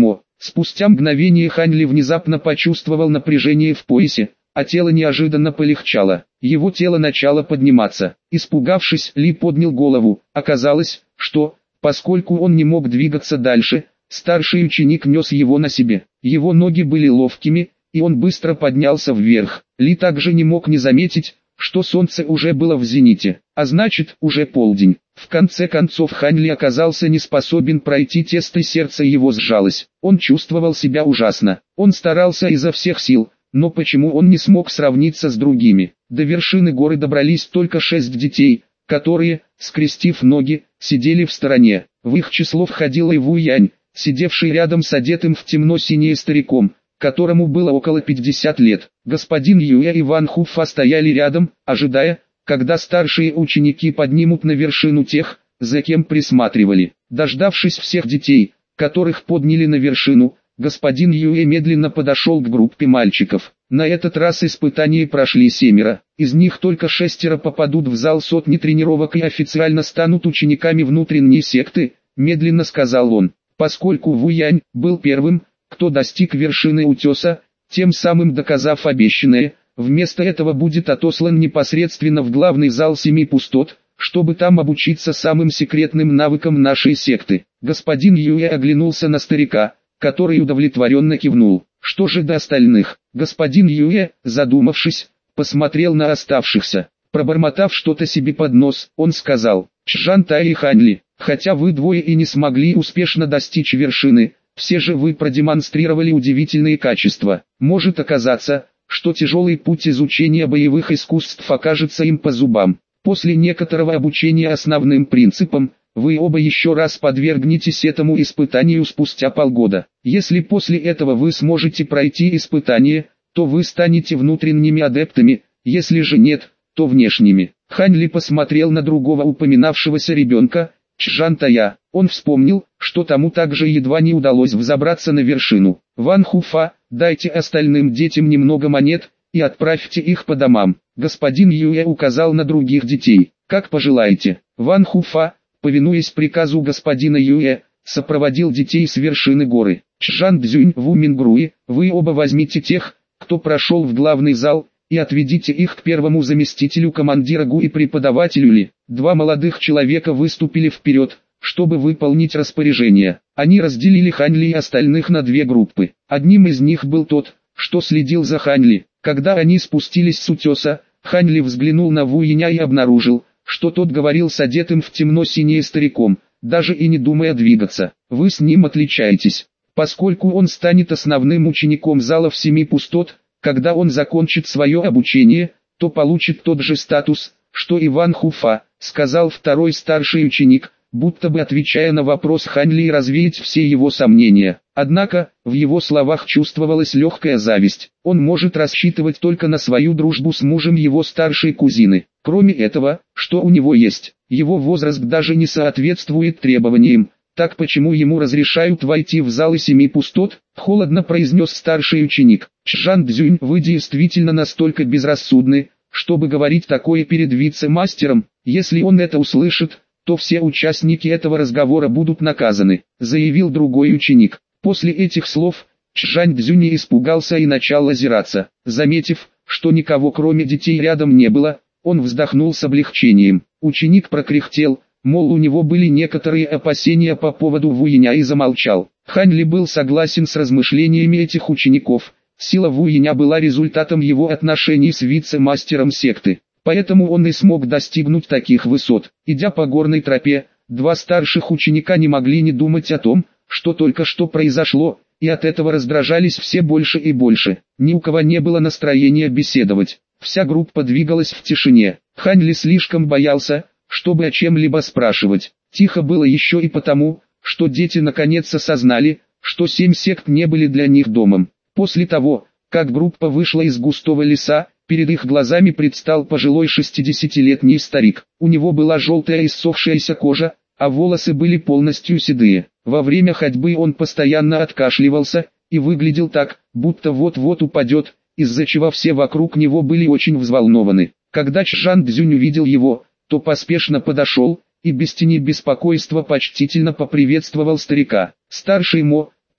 Спустя мгновение Хань Ли внезапно почувствовал напряжение в поясе, а тело неожиданно полегчало. Его тело начало подниматься. Испугавшись, Ли поднял голову. Оказалось, что, поскольку он не мог двигаться дальше, старший ученик нес его на себе. Его ноги были ловкими, и он быстро поднялся вверх. Ли также не мог не заметить, что солнце уже было в зените, а значит, уже полдень. В конце концов Хань Ли оказался не способен пройти тест, и сердце его сжалось. Он чувствовал себя ужасно. Он старался изо всех сил, но почему он не смог сравниться с другими? До вершины горы добрались только 6 детей, которые, скрестив ноги, сидели в стороне. В их число входил и Ву Янь, сидевший рядом с одетым в темно-синее стариком, которому было около 50 лет. Господин Юэ и Ван Хуфа стояли рядом, ожидая, когда старшие ученики поднимут на вершину тех, за кем присматривали. Дождавшись всех детей, которых подняли на вершину, господин Юэ медленно подошел к группе мальчиков. На этот раз испытания прошли 7, из них только 6 попадут в зал сотни тренировок и официально станут учениками внутренней секты, медленно сказал он. Поскольку Ву Янь был первым, кто достиг вершины утеса, тем самым доказав обещанное, вместо этого будет отослан непосредственно в главный зал 7 пустот, чтобы там обучиться самым секретным навыкам нашей секты. Господин Юэ оглянулся на старика, который удовлетворенно кивнул. Что же до остальных? Господин Юэ, задумавшись, посмотрел на оставшихся. Пробормотав что-то себе под нос, он сказал: «Чжан Тай и Хань Ли, хотя вы двое и не смогли успешно достичь вершины, все же вы продемонстрировали удивительные качества. Может оказаться, что тяжелый путь изучения боевых искусств окажется им по зубам. После некоторого обучения основным принципам, вы оба еще раз подвергнетесь этому испытанию спустя полгода. Если после этого вы сможете пройти испытание, то вы станете внутренними адептами, если же нет, то внешними». Хань Ли посмотрел на другого упоминавшегося ребенка, Чжан Тая. Он вспомнил, что тому также едва не удалось взобраться на вершину. «Ван Хуфа, дайте остальным детям немного монет, и отправьте их по домам». Господин Юэ указал на других детей. «Как пожелаете». Ван Хуфа, повинуясь приказу господина Юэ, сопроводил детей с вершины горы. «Чжан Цзюнь, Ву Мингруи, вы оба возьмите тех, кто прошел в главный зал, и отведите их к первому заместителю командира ГУ и преподавателю Ли». 2 молодых человека выступили вперед, чтобы выполнить распоряжение. Они разделили Хань Ли и остальных на 2 группы. Одним из них был тот, что следил за Хань Ли. Когда они спустились с утеса, Хань Ли взглянул на Ву Яня и обнаружил, что тот говорил с одетым в темно-синее стариком, даже и не думая двигаться. «Вы с ним отличаетесь, поскольку он станет основным учеником залов 7 пустот. Когда он закончит свое обучение, то получит тот же статус, что и Ван Хуфа», сказал второй старший ученик, будто бы отвечая на вопрос Хань Ли и развеять все его сомнения. Однако, в его словах чувствовалась легкая зависть. Он может рассчитывать только на свою дружбу с мужем его старшей кузины. Кроме этого, что у него есть, его возраст даже не соответствует требованиям. «Так почему ему разрешают войти в залы 7 пустот?» — холодно произнес старший ученик. «Чжан Цзюнь, вы действительно настолько безрассудны, чтобы говорить такое перед вице-мастером. Если он это услышит, то все участники этого разговора будут наказаны», — заявил другой ученик. После этих слов, Чжан Цзюнь испугался и начал озираться. Заметив, что никого кроме детей рядом не было, он вздохнул с облегчением. Ученик прокряхтел, мол, у него были некоторые опасения по поводу Ву Яня, и замолчал. Хань Ли был согласен с размышлениями этих учеников. Сила Ву Яня была результатом его отношений с вице-мастером секты. Поэтому он и смог достигнуть таких высот. Идя по горной тропе, 2 старших ученика не могли не думать о том, что только что произошло, и от этого раздражались все больше и больше. Ни у кого не было настроения беседовать. Вся группа двигалась в тишине. Хань Ли слишком боялся, чтобы о чем-либо спрашивать. Тихо было еще и потому, что дети наконец осознали, что 7 сект не были для них домом. После того, как группа вышла из густого леса, перед их глазами предстал пожилой 60-летний старик. У него была желтая иссохшаяся кожа, а волосы были полностью седые. Во время ходьбы он постоянно откашливался, и выглядел так, будто вот-вот упадет, из-за чего все вокруг него были очень взволнованы. Когда Чжан Цзюнь увидел его, то поспешно подошел, и без тени беспокойства почтительно поприветствовал старика. «Старший Мо,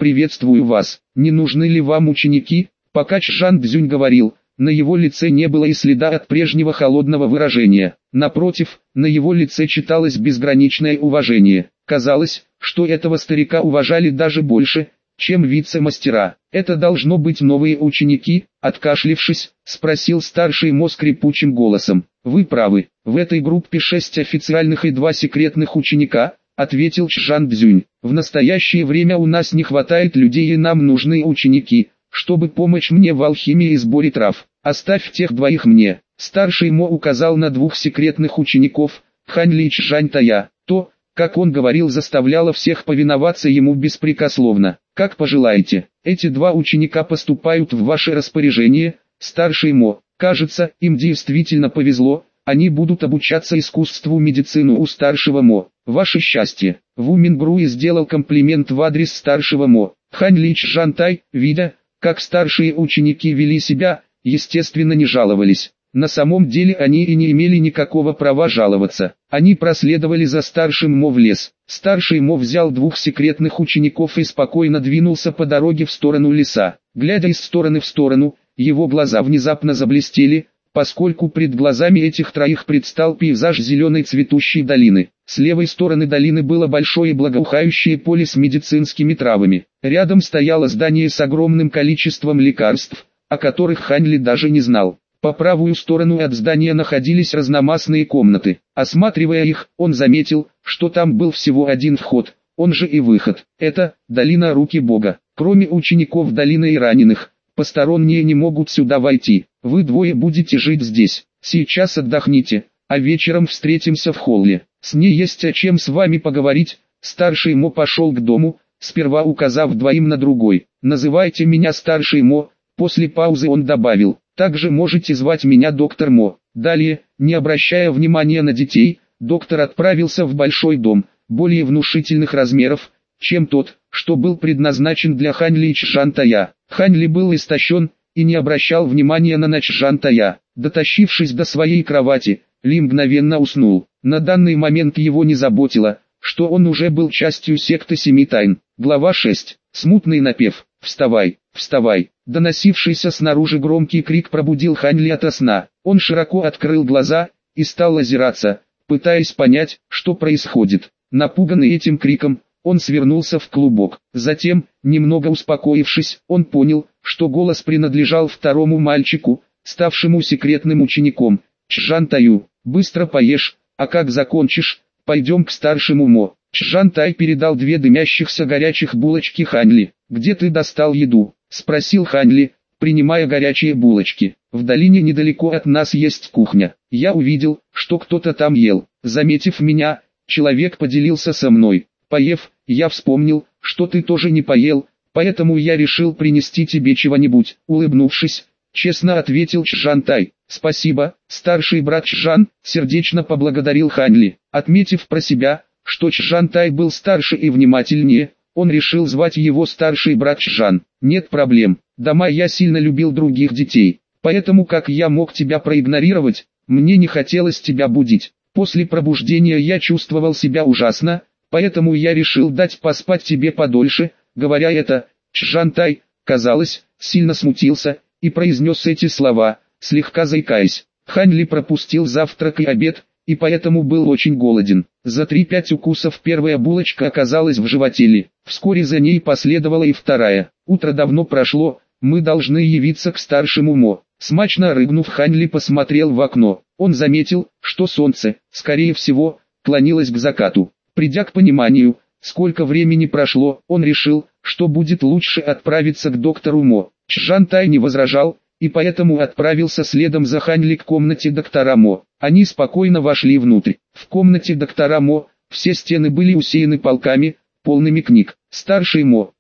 приветствую вас. Не нужны ли вам ученики? Пока Чжан Цзюнь говорил, на его лице не было и следа от прежнего холодного выражения. Напротив, на его лице читалось безграничное уважение. Казалось, что этого старика уважали даже больше, чем вице-мастера. «Это должно быть новые ученики?» Откашлившись, спросил старший Мо скрипучим голосом. «Вы правы, в этой группе 6 официальных и 2 секретных ученика», ответил Чжан Цзюнь. «В настоящее время у нас не хватает людей и нам нужны ученики, чтобы помочь мне в алхимии и сборе трав. Оставь тех двоих мне». Старший Мо указал на 2 секретных учеников, Хань Ли и Чжань Тая. То, как он говорил, заставляло всех повиноваться ему беспрекословно. «Как пожелаете, эти 2 ученика поступают в ваше распоряжение, старший Мо. Кажется, им действительно повезло, они будут обучаться искусству медицины у старшего Мо. Ваше счастье». Ву Мингруи сделал комплимент в адрес старшего Мо. Хань Ли и Чжан Тай, видя, как старшие ученики вели себя, естественно не жаловались. На самом деле они и не имели никакого права жаловаться. Они проследовали за старшим Мо в лес. Старший Мо взял 2 секретных учеников и спокойно двинулся по дороге в сторону леса. Глядя из стороны в сторону, его глаза внезапно заблестели, поскольку пред глазами этих троих предстал пейзаж зеленой цветущей долины. С левой стороны долины было большое благоухающее поле с медицинскими травами. Рядом стояло здание с огромным количеством лекарств, о которых Хань Ли даже не знал. По правую сторону от здания находились разномастные комнаты. Осматривая их, он заметил, что там был всего один вход, он же и выход. Это долина руки Бога. Кроме учеников долины и раненых, посторонние не могут сюда войти. Вы двое будете жить здесь. Сейчас отдохните, а вечером встретимся в холле. С ней есть о чем с вами поговорить. Старший Мо пошел к дому, сперва указав двоим на другой. Называйте меня старший Мо. После паузы он добавил: также можете звать меня доктор Мо. Далее, не обращая внимания на детей, доктор отправился в большой дом, более внушительных размеров, чем тот, что был предназначен для Хань Ли и Чжан Тая. Хань Ли был истощен и не обращал внимания на Чжан Тая. Дотащившись до своей кровати, Ли мгновенно уснул. На данный момент его не заботило, что он уже был частью секты Семи Тайн. Глава 6. Смутный напев. «Вставай, вставай!» Доносившийся снаружи громкий крик пробудил Хань Ли ото сна. Он широко открыл глаза и стал озираться, пытаясь понять, что происходит. Напуганный этим криком, он свернулся в клубок. Затем, немного успокоившись, он понял, что голос принадлежал второму мальчику, ставшему секретным учеником. «Чжан Таю, быстро поешь, а как закончишь, пойдем к старшему Мо». Чжан Тай передал 2 дымящихся горячих булочки Хань Ли. «Где ты достал еду?» — спросил Хань Ли, принимая горячие булочки. «В долине недалеко от нас есть кухня. Я увидел, что кто-то там ел. Заметив меня, человек поделился со мной. Поев, я вспомнил, что ты тоже не поел, поэтому я решил принести тебе чего-нибудь». Улыбнувшись, честно ответил Чжан Тай. «Спасибо, старший брат Чжан», — сердечно поблагодарил Хань Ли. Отметив про себя, что Чжан Тай был старше и внимательнее, он решил звать его старший брат Чжан. «Нет проблем, дома я сильно любил других детей, поэтому как я мог тебя проигнорировать, мне не хотелось тебя будить. После пробуждения я чувствовал себя ужасно, поэтому я решил дать поспать тебе подольше». Говоря это, Чжан Тай, казалось, сильно смутился и произнес эти слова, слегка заикаясь. Хань Ли пропустил завтрак и обед, и поэтому был очень голоден. За 3-5 укусов первая булочка оказалась в животе Ли. Вскоре за ней последовала и вторая. Утро давно прошло, мы должны явиться к старшему Мо. Смачно рыгнув, Хань Ли посмотрел в окно. Он заметил, что солнце, скорее всего, клонилось к закату. Придя к пониманию, сколько времени прошло, он решил, что будет лучше отправиться к доктору Мо. Чжан Тай не возражал, и поэтому отправился следом за Хань Ли к комнате доктора Мо. Они спокойно вошли внутрь. В комнате доктора Мо все стены были усеяны полками, полными книг. Старший Мо,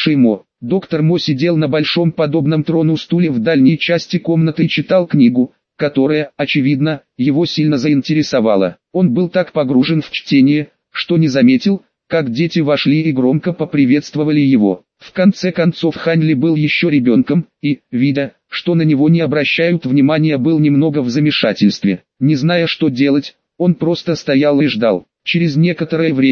доктор Мо сидел на большом подобном трону стуле в дальней части комнаты и читал книгу, которая, очевидно, его сильно заинтересовала. Он был так погружен в чтение, что не заметил, как дети вошли и громко поприветствовали его. В конце концов Хань Ли был еще ребенком, и, видя, что на него не обращают внимания, был немного в замешательстве. Не зная, что делать, он просто стоял и ждал. Через некоторое время,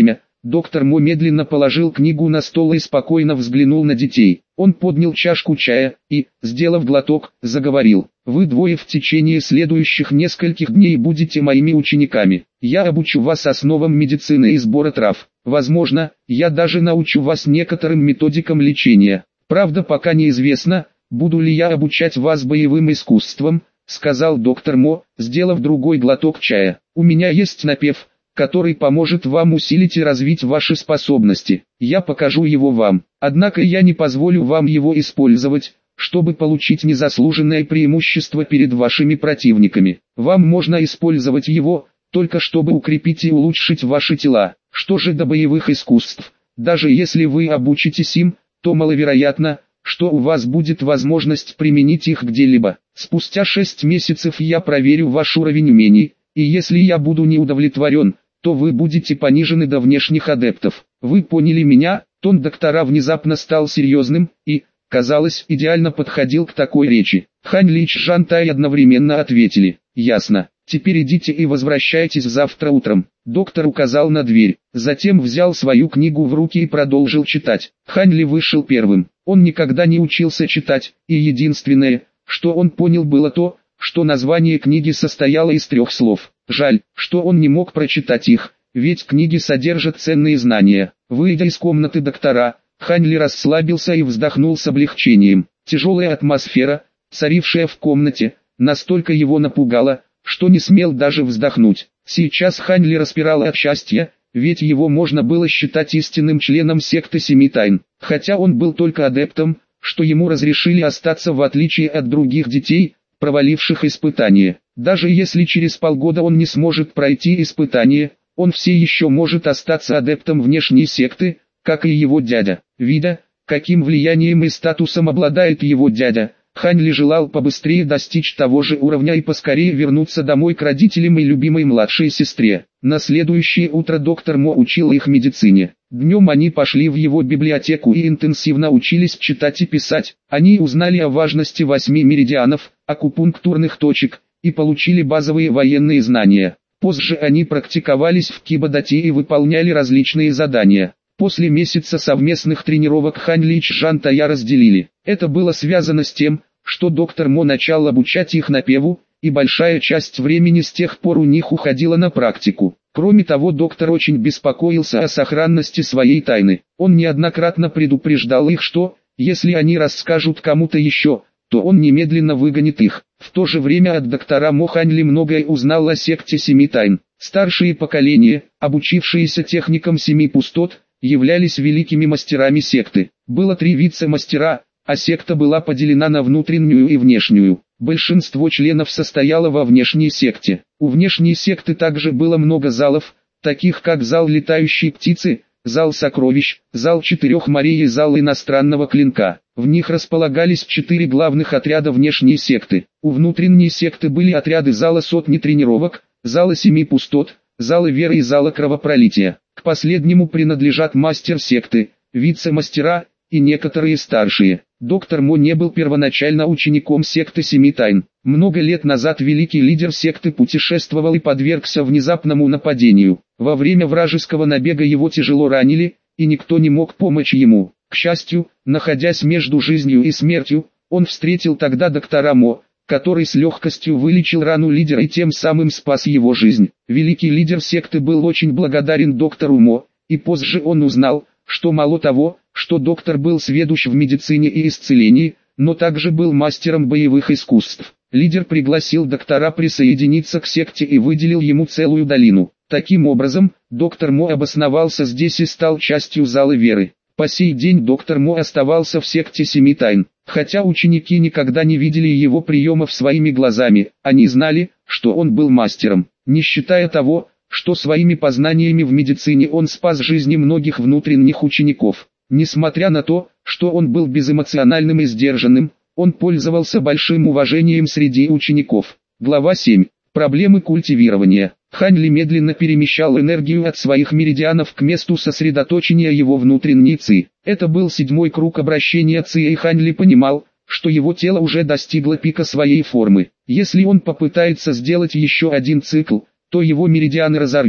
Доктор Мо медленно положил книгу на стол и спокойно взглянул на детей. Он поднял чашку чая и, сделав глоток, заговорил. «Вы двое в течение следующих нескольких дней будете моими учениками. Я обучу вас основам медицины и сбора трав. Возможно, я даже научу вас некоторым методикам лечения. Правда, пока неизвестно, буду ли я обучать вас боевым искусствам», сказал доктор Мо, сделав другой глоток чая. «У меня есть напев, который поможет вам усилить и развить ваши способности. Я покажу его вам. Однако я не позволю вам его использовать, чтобы получить незаслуженное преимущество перед вашими противниками. Вам можно использовать его, только чтобы укрепить и улучшить ваши тела. Что же до боевых искусств? Даже если вы обучитесь им, то маловероятно, что у вас будет возможность применить их где-либо. Спустя 6 месяцев я проверю ваш уровень умений, и если я буду не удовлетворен, то вы будете понижены до внешних адептов. Вы поняли меня?» Тон доктора внезапно стал серьезным и, казалось, идеально подходил к такой речи. Хань Ли и Чжан Тай одновременно ответили: «Ясно. Теперь идите и возвращайтесь завтра утром». Доктор указал на дверь, затем взял свою книгу в руки и продолжил читать. Хань Ли вышел первым. Он никогда не учился читать, и единственное, что он понял, было то, что название книги состояло из 3 слов. Жаль, что он не мог прочитать их, ведь книги содержат ценные знания. Выйдя из комнаты доктора, Хань Ли расслабился и вздохнул с облегчением. Тяжелая атмосфера, царившая в комнате, настолько его напугала, что не смел даже вздохнуть. Сейчас Хань Ли распирал от счастья, ведь его можно было считать истинным членом секты Семи Тайн. Хотя он был только адептом, что ему разрешили остаться в отличие от других детей, проваливших испытание. Даже если через полгода он не сможет пройти испытание, он все еще может остаться адептом внешней секты, как и его дядя. Видя, каким влиянием и статусом обладает его дядя, Хань Ли желал побыстрее достичь того же уровня и поскорее вернуться домой к родителям и любимой младшей сестре. На следующее утро доктор Мо учил их медицине. Днем они пошли в его библиотеку и интенсивно учились читать и писать. Они узнали о важности 8 меридианов, акупунктурных точек, и получили базовые военные знания. Позже они практиковались в кибодате и выполняли различные задания. После месяца совместных тренировок Хань Ли и Чжан Тая разделили. Это было связано с тем, что доктор Мо начал обучать их напеву, и большая часть времени с тех пор у них уходила на практику. Кроме того, доктор очень беспокоился о сохранности своей тайны. Он неоднократно предупреждал их, что, если они расскажут кому-то еще, то он немедленно выгонит их. В то же время от доктора Мо Хань Ли многое узнал о секте Семи Тайн. Старшие поколения, обучившиеся техникам Семи Пустот, являлись великими мастерами секты. Было 3 вице-мастера, а секта была поделена на внутреннюю и внешнюю. Большинство членов состояло во внешней секте. У внешней секты также было много залов, таких как зал летающей птицы, зал сокровищ, зал 4 морей и зал иностранного клинка. В них располагались 4 главных отряда внешней секты. У внутренней секты были отряды зала сотни тренировок, зала 7 пустот, зала веры и зала кровопролития. К последнему принадлежат мастер секты, вице-мастера и некоторые старшие. Доктор Мо не был первоначально учеником секты Семи Тайн. Много лет назад великий лидер секты путешествовал и подвергся внезапному нападению. Во время вражеского набега его тяжело ранили, и никто не мог помочь ему. К счастью, находясь между жизнью и смертью, он встретил тогда доктора Мо, который с легкостью вылечил рану лидера и тем самым спас его жизнь. Великий лидер секты был очень благодарен доктору Мо, и позже он узнал, что мало того, что доктор был сведущ в медицине и исцелении, но также был мастером боевых искусств. Лидер пригласил доктора присоединиться к секте и выделил ему целую долину. Таким образом, доктор Мо обосновался здесь и стал частью зала веры. По сей день доктор Мо оставался в секте Семи Тайн. Хотя ученики никогда не видели его приемов своими глазами, они знали, что он был мастером. Не считая того, что своими познаниями в медицине он спас жизни многих внутренних учеников. Несмотря на то, что он был безэмоциональным и сдержанным, он пользовался большим уважением среди учеников. Глава 7. Проблемы культивирования. Хань Ли медленно перемещал энергию от своих меридианов к месту сосредоточения его внутренней ци. Это был 7-й круг обращения ци, и Хань Ли понимал, что его тело уже достигло пика своей формы. Если он попытается сделать еще один цикл, то его меридианы разорвет,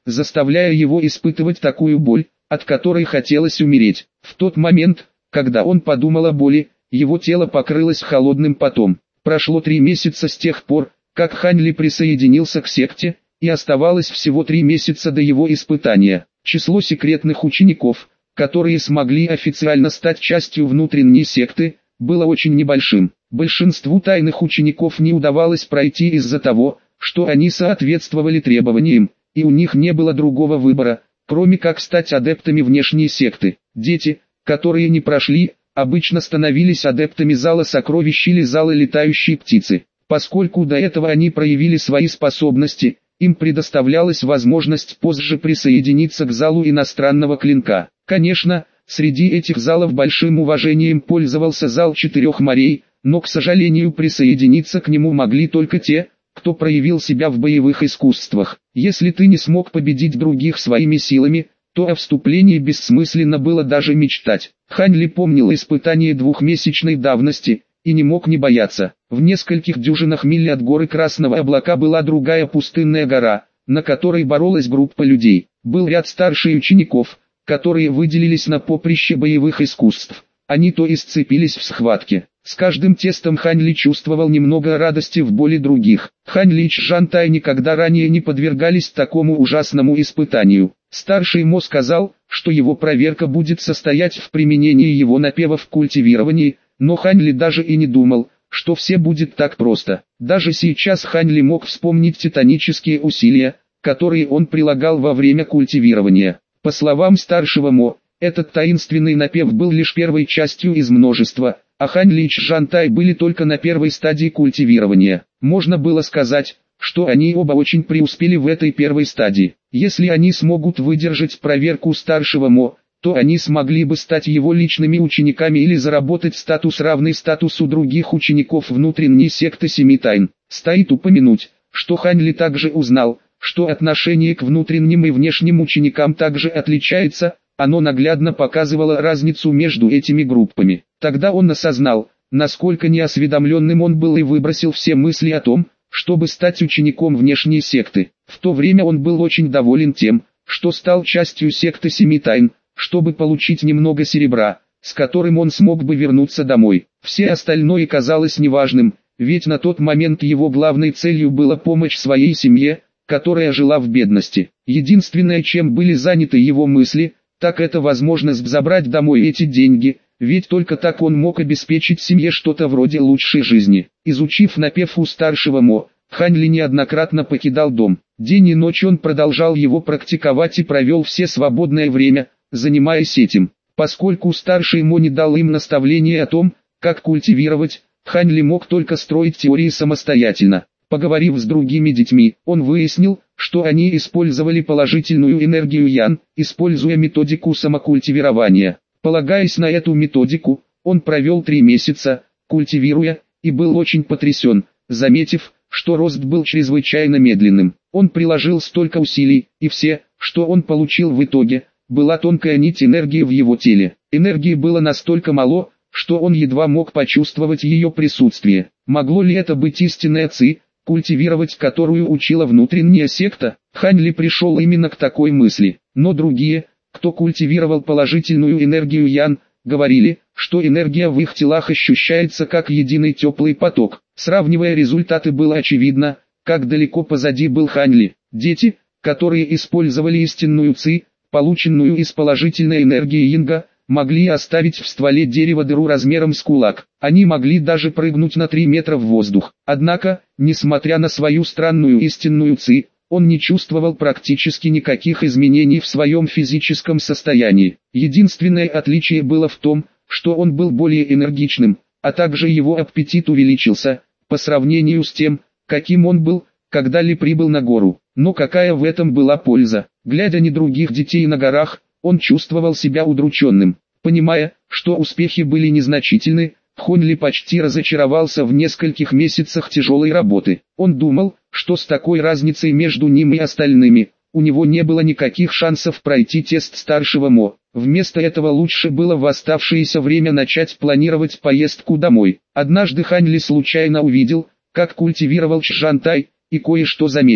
заставляя его испытывать такую боль, от которой хотелось умереть. В тот момент, когда он подумал о боли, его тело покрылось холодным потом. Прошло 3 месяца с тех пор, как Хань Ли присоединился к секте, и оставалось всего 3 месяца до его испытания. Число секретных учеников, которые смогли официально стать частью внутренней секты, было очень небольшим. Большинству тайных учеников не удавалось пройти из-за того, что они соответствовали требованиям, и у них не было другого выбора, кроме как стать адептами внешней секты. Дети, которые не прошли, обычно становились адептами зала сокровищ или зала летающей птицы. Поскольку до этого они проявили свои способности, им предоставлялась возможность позже присоединиться к залу иностранного клинка. Конечно, среди этих залов большим уважением пользовался зал 4 морей, но, к сожалению, присоединиться к нему могли только те, кто проявил себя в боевых искусствах. Если ты не смог победить других своими силами, то о вступлении бессмысленно было даже мечтать. Хань Ли помнил испытание 2-месячной давности, и не мог не бояться. В нескольких дюжинах миль от горы Красного Облака была другая пустынная гора, на которой боролась группа людей. Был ряд старших учеников, которые выделились на поприще боевых искусств. Они то и сцепились в схватке. С каждым тестом Хань Ли чувствовал немного радости в боли других. Хань Ли и Чжан Тай никогда ранее не подвергались такому ужасному испытанию. Старший Мо сказал, что его проверка будет состоять в применении его напевов в культивировании, но Хань Ли даже и не думал, что все будет так просто. Даже сейчас Хань Ли мог вспомнить титанические усилия, которые он прилагал во время культивирования. По словам старшего Мо, этот таинственный напев был лишь первой частью из множества, а Хань Ли и Чжан Тай были только на первой стадии культивирования. Можно было сказать, что они оба очень преуспели в этой первой стадии. Если они смогут выдержать проверку старшего Мо, то они смогли бы стать его личными учениками или заработать статус, равный статусу других учеников внутренней секты Семи Тайн. Стоит упомянуть, что Хань Ли также узнал, что отношение к внутренним и внешним ученикам также отличается, оно наглядно показывало разницу между этими группами. Тогда он осознал, насколько неосведомленным он был, и выбросил все мысли о том, чтобы стать учеником внешней секты. В то время он был очень доволен тем, что стал частью секты Семи Тайн, чтобы получить немного серебра, с которым он смог бы вернуться домой. Все остальное казалось неважным, ведь на тот момент его главной целью была помощь своей семье, которая жила в бедности. Единственное, чем были заняты его мысли, так это возможность забрать домой эти деньги, ведь только так он мог обеспечить семье что-то вроде лучшей жизни. Изучив напев у старшего Мо, Хань Ли неоднократно покидал дом. День и ночь он продолжал его практиковать и провел все свободное время, занимаясь этим. Поскольку старший Мо не дал им наставления о том, как культивировать, Хань Ли мог только строить теории самостоятельно. Поговорив с другими детьми, он выяснил, что они использовали положительную энергию Ян, используя методику самокультивирования. Полагаясь на эту методику, он провел 3 месяца, культивируя, и был очень потрясен, заметив, что рост был чрезвычайно медленным. Он приложил столько усилий, и все, что он получил в итоге, была тонкая нить энергии в его теле. Энергии было настолько мало, что он едва мог почувствовать ее присутствие. Могло ли это быть истинная ци, культивировать которую учила внутренняя секта? Хань Ли пришел именно к такой мысли. Но другие, кто культивировал положительную энергию Ян, говорили, что энергия в их телах ощущается как единый теплый поток. Сравнивая результаты, было очевидно, как далеко позади был Хань Ли. Дети, которые использовали истинную ци, полученную из положительной энергии Йинга, могли оставить в стволе дерева дыру размером с кулак. Они могли даже прыгнуть на 3 метра в воздух. Однако, несмотря на свою странную истинную ци, он не чувствовал практически никаких изменений в своем физическом состоянии. Единственное отличие было в том, что он был более энергичным, а также его аппетит увеличился, по сравнению с тем, каким он был, когда Ли прибыл на гору. Но какая в этом была польза? Глядя на других детей на горах, он чувствовал себя удрученным. Понимая, что успехи были незначительны, Хань Ли почти разочаровался в нескольких месяцах тяжелой работы. Он думал, что с такой разницей между ним и остальными, у него не было никаких шансов пройти тест старшего Мо. Вместо этого лучше было в оставшееся время начать планировать поездку домой. Однажды Хань Ли случайно увидел, как культивировал Чжан Тай, и кое-что заметил.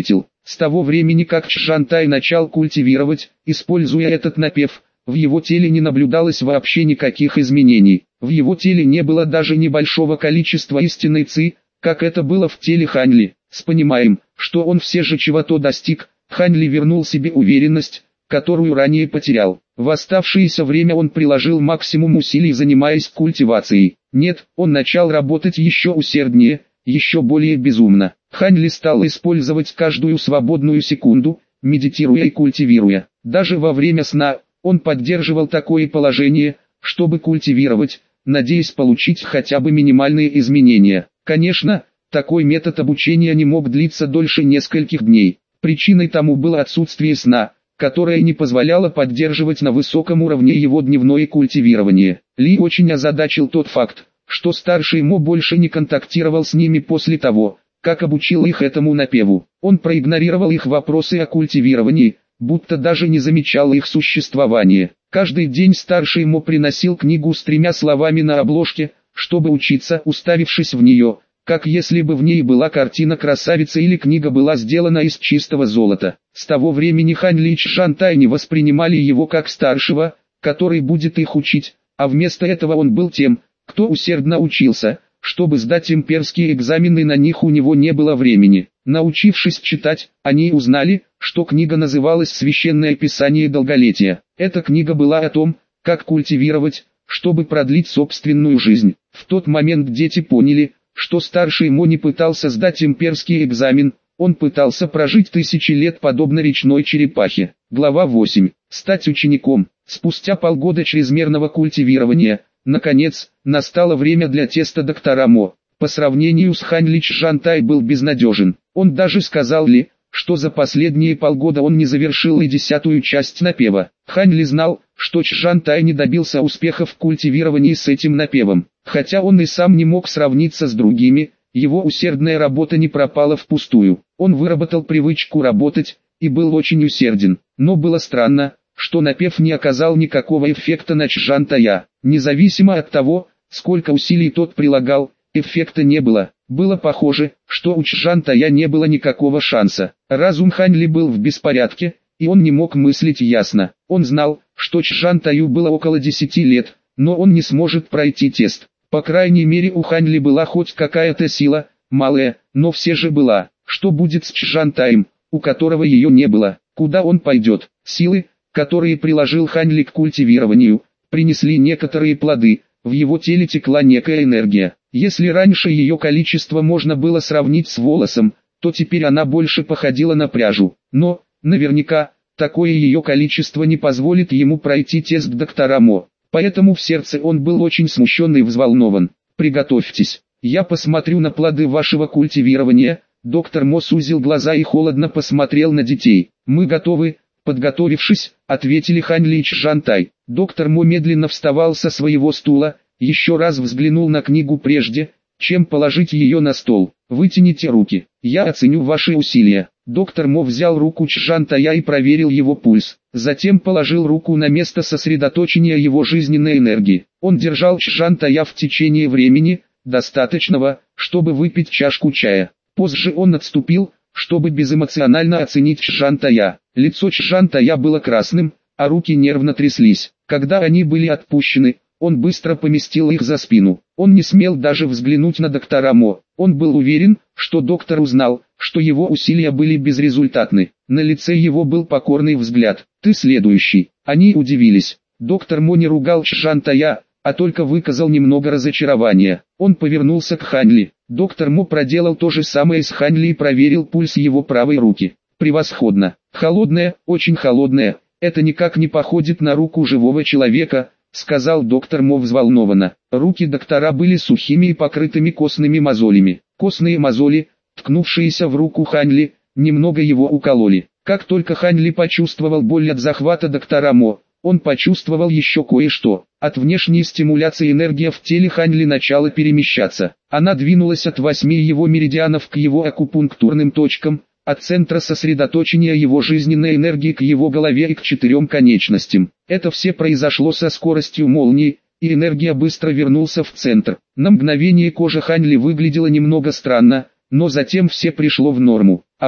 С того времени как Чжантай начал культивировать, используя этот напев, в его теле не наблюдалось вообще никаких изменений. В его теле не было даже небольшого количества истинной ци, как это было в теле Хань Ли. Понимаем, что он все же чего-то достиг, Хань Ли вернул себе уверенность, которую ранее потерял. В оставшееся время он приложил максимум усилий, занимаясь культивацией. Нет, он начал работать еще усерднее, еще более безумно. Хань Ли стал использовать каждую свободную секунду, медитируя и культивируя. Даже во время сна, он поддерживал такое положение, чтобы культивировать, надеясь получить хотя бы минимальные изменения. Конечно, такой метод обучения не мог длиться дольше нескольких дней. Причиной тому было отсутствие сна, которое не позволяло поддерживать на высоком уровне его дневное культивирование. Ли очень озадачил тот факт, что старший Мо больше не контактировал с ними после того, как обучил их этому напеву. Он проигнорировал их вопросы о культивировании, будто даже не замечал их существования. Каждый день старший Мо приносил книгу с 3 словами на обложке, чтобы учиться, уставившись в нее, как если бы в ней была картина красавицы или книга была сделана из чистого золота. С того времени Хань Ли и Чжантай не воспринимали его как старшего, который будет их учить, а вместо этого он был тем, кто усердно учился. Чтобы сдать имперские экзамены, на них у него не было времени. Научившись читать, они узнали, что книга называлась «Священное писание долголетия». Эта книга была о том, как культивировать, чтобы продлить собственную жизнь. В тот момент дети поняли, что старший Мо не пытался сдать имперский экзамен, он пытался прожить 1000 лет подобно речной черепахе. Глава 8. Стать учеником. Спустя полгода чрезмерного культивирования, наконец, настало время для теста доктора Мо. По сравнению с Хань Ли, Чжантай был безнадежен. Он даже сказал Ли, что за последние полгода он не завершил и 10-ю часть напева. Хань Ли знал, что Чжантай не добился успеха в культивировании с этим напевом. Хотя он и сам не мог сравниться с другими, его усердная работа не пропала впустую. Он выработал привычку работать, и был очень усерден. Но было странно, что напев не оказал никакого эффекта на Чжантая. Независимо от того, сколько усилий тот прилагал, эффекта не было. Было похоже, что у Чжантая не было никакого шанса. Разум Хань Ли был в беспорядке, и он не мог мыслить ясно. Он знал, что Чжантаю было около 10 лет, но он не сможет пройти тест. По крайней мере у Хань Ли была хоть какая-то сила, малая, но все же была. Что будет с Чжантаем, у которого ее не было? Куда он пойдет? Силы, которые приложил Хань Ли к культивированию, принесли некоторые плоды. В его теле текла некая энергия. Если раньше ее количество можно было сравнить с волосом, то теперь она больше походила на пряжу. Но, наверняка, такое ее количество не позволит ему пройти тест доктора Мо. Поэтому в сердце он был очень смущен и взволнован. «Приготовьтесь, я посмотрю на плоды вашего культивирования». Доктор Мо сузил глаза и холодно посмотрел на детей. «Мы готовы», подготовившись, ответили Хань Ли и Чжантай. Доктор Мо медленно вставал со своего стула, еще раз взглянул на книгу прежде, чем положить ее на стол. «Вытяните руки, я оценю ваши усилия». Доктор Мо взял руку Чжантая и проверил его пульс. Затем положил руку на место сосредоточения его жизненной энергии. Он держал Чжантая в течение времени, достаточного, чтобы выпить чашку чая. Позже он отступил, чтобы безэмоционально оценить Чжантая. Лицо Чжантая было красным, а руки нервно тряслись. Когда они были отпущены, он быстро поместил их за спину. Он не смел даже взглянуть на доктора Мо. Он был уверен, что доктор узнал, что его усилия были безрезультатны. На лице его был покорный взгляд. «Ты следующий». Они удивились. Доктор Мо не ругал Чжантая, а только выказал немного разочарования. Он повернулся к Хань Ли. Доктор Мо проделал то же самое с Хань Ли и проверил пульс его правой руки. «Превосходно. Холодная, очень холодная. Это никак не походит на руку живого человека», сказал доктор Мо взволнованно. Руки доктора были сухими и покрытыми костными мозолями. Костные мозоли, ткнувшиеся в руку Хань Ли, немного его укололи. Как только Хань Ли почувствовал боль от захвата доктора Мо, он почувствовал еще кое-что. От внешней стимуляции энергия в теле Хань Ли начала перемещаться. Она двинулась от 8 его меридианов к его акупунктурным точкам, от центра сосредоточения его жизненной энергии к его голове и к 4 конечностям. Это все произошло со скоростью молнии, и энергия быстро вернулся в центр. На мгновение кожа Хань Ли выглядела немного странно, но затем все пришло в норму.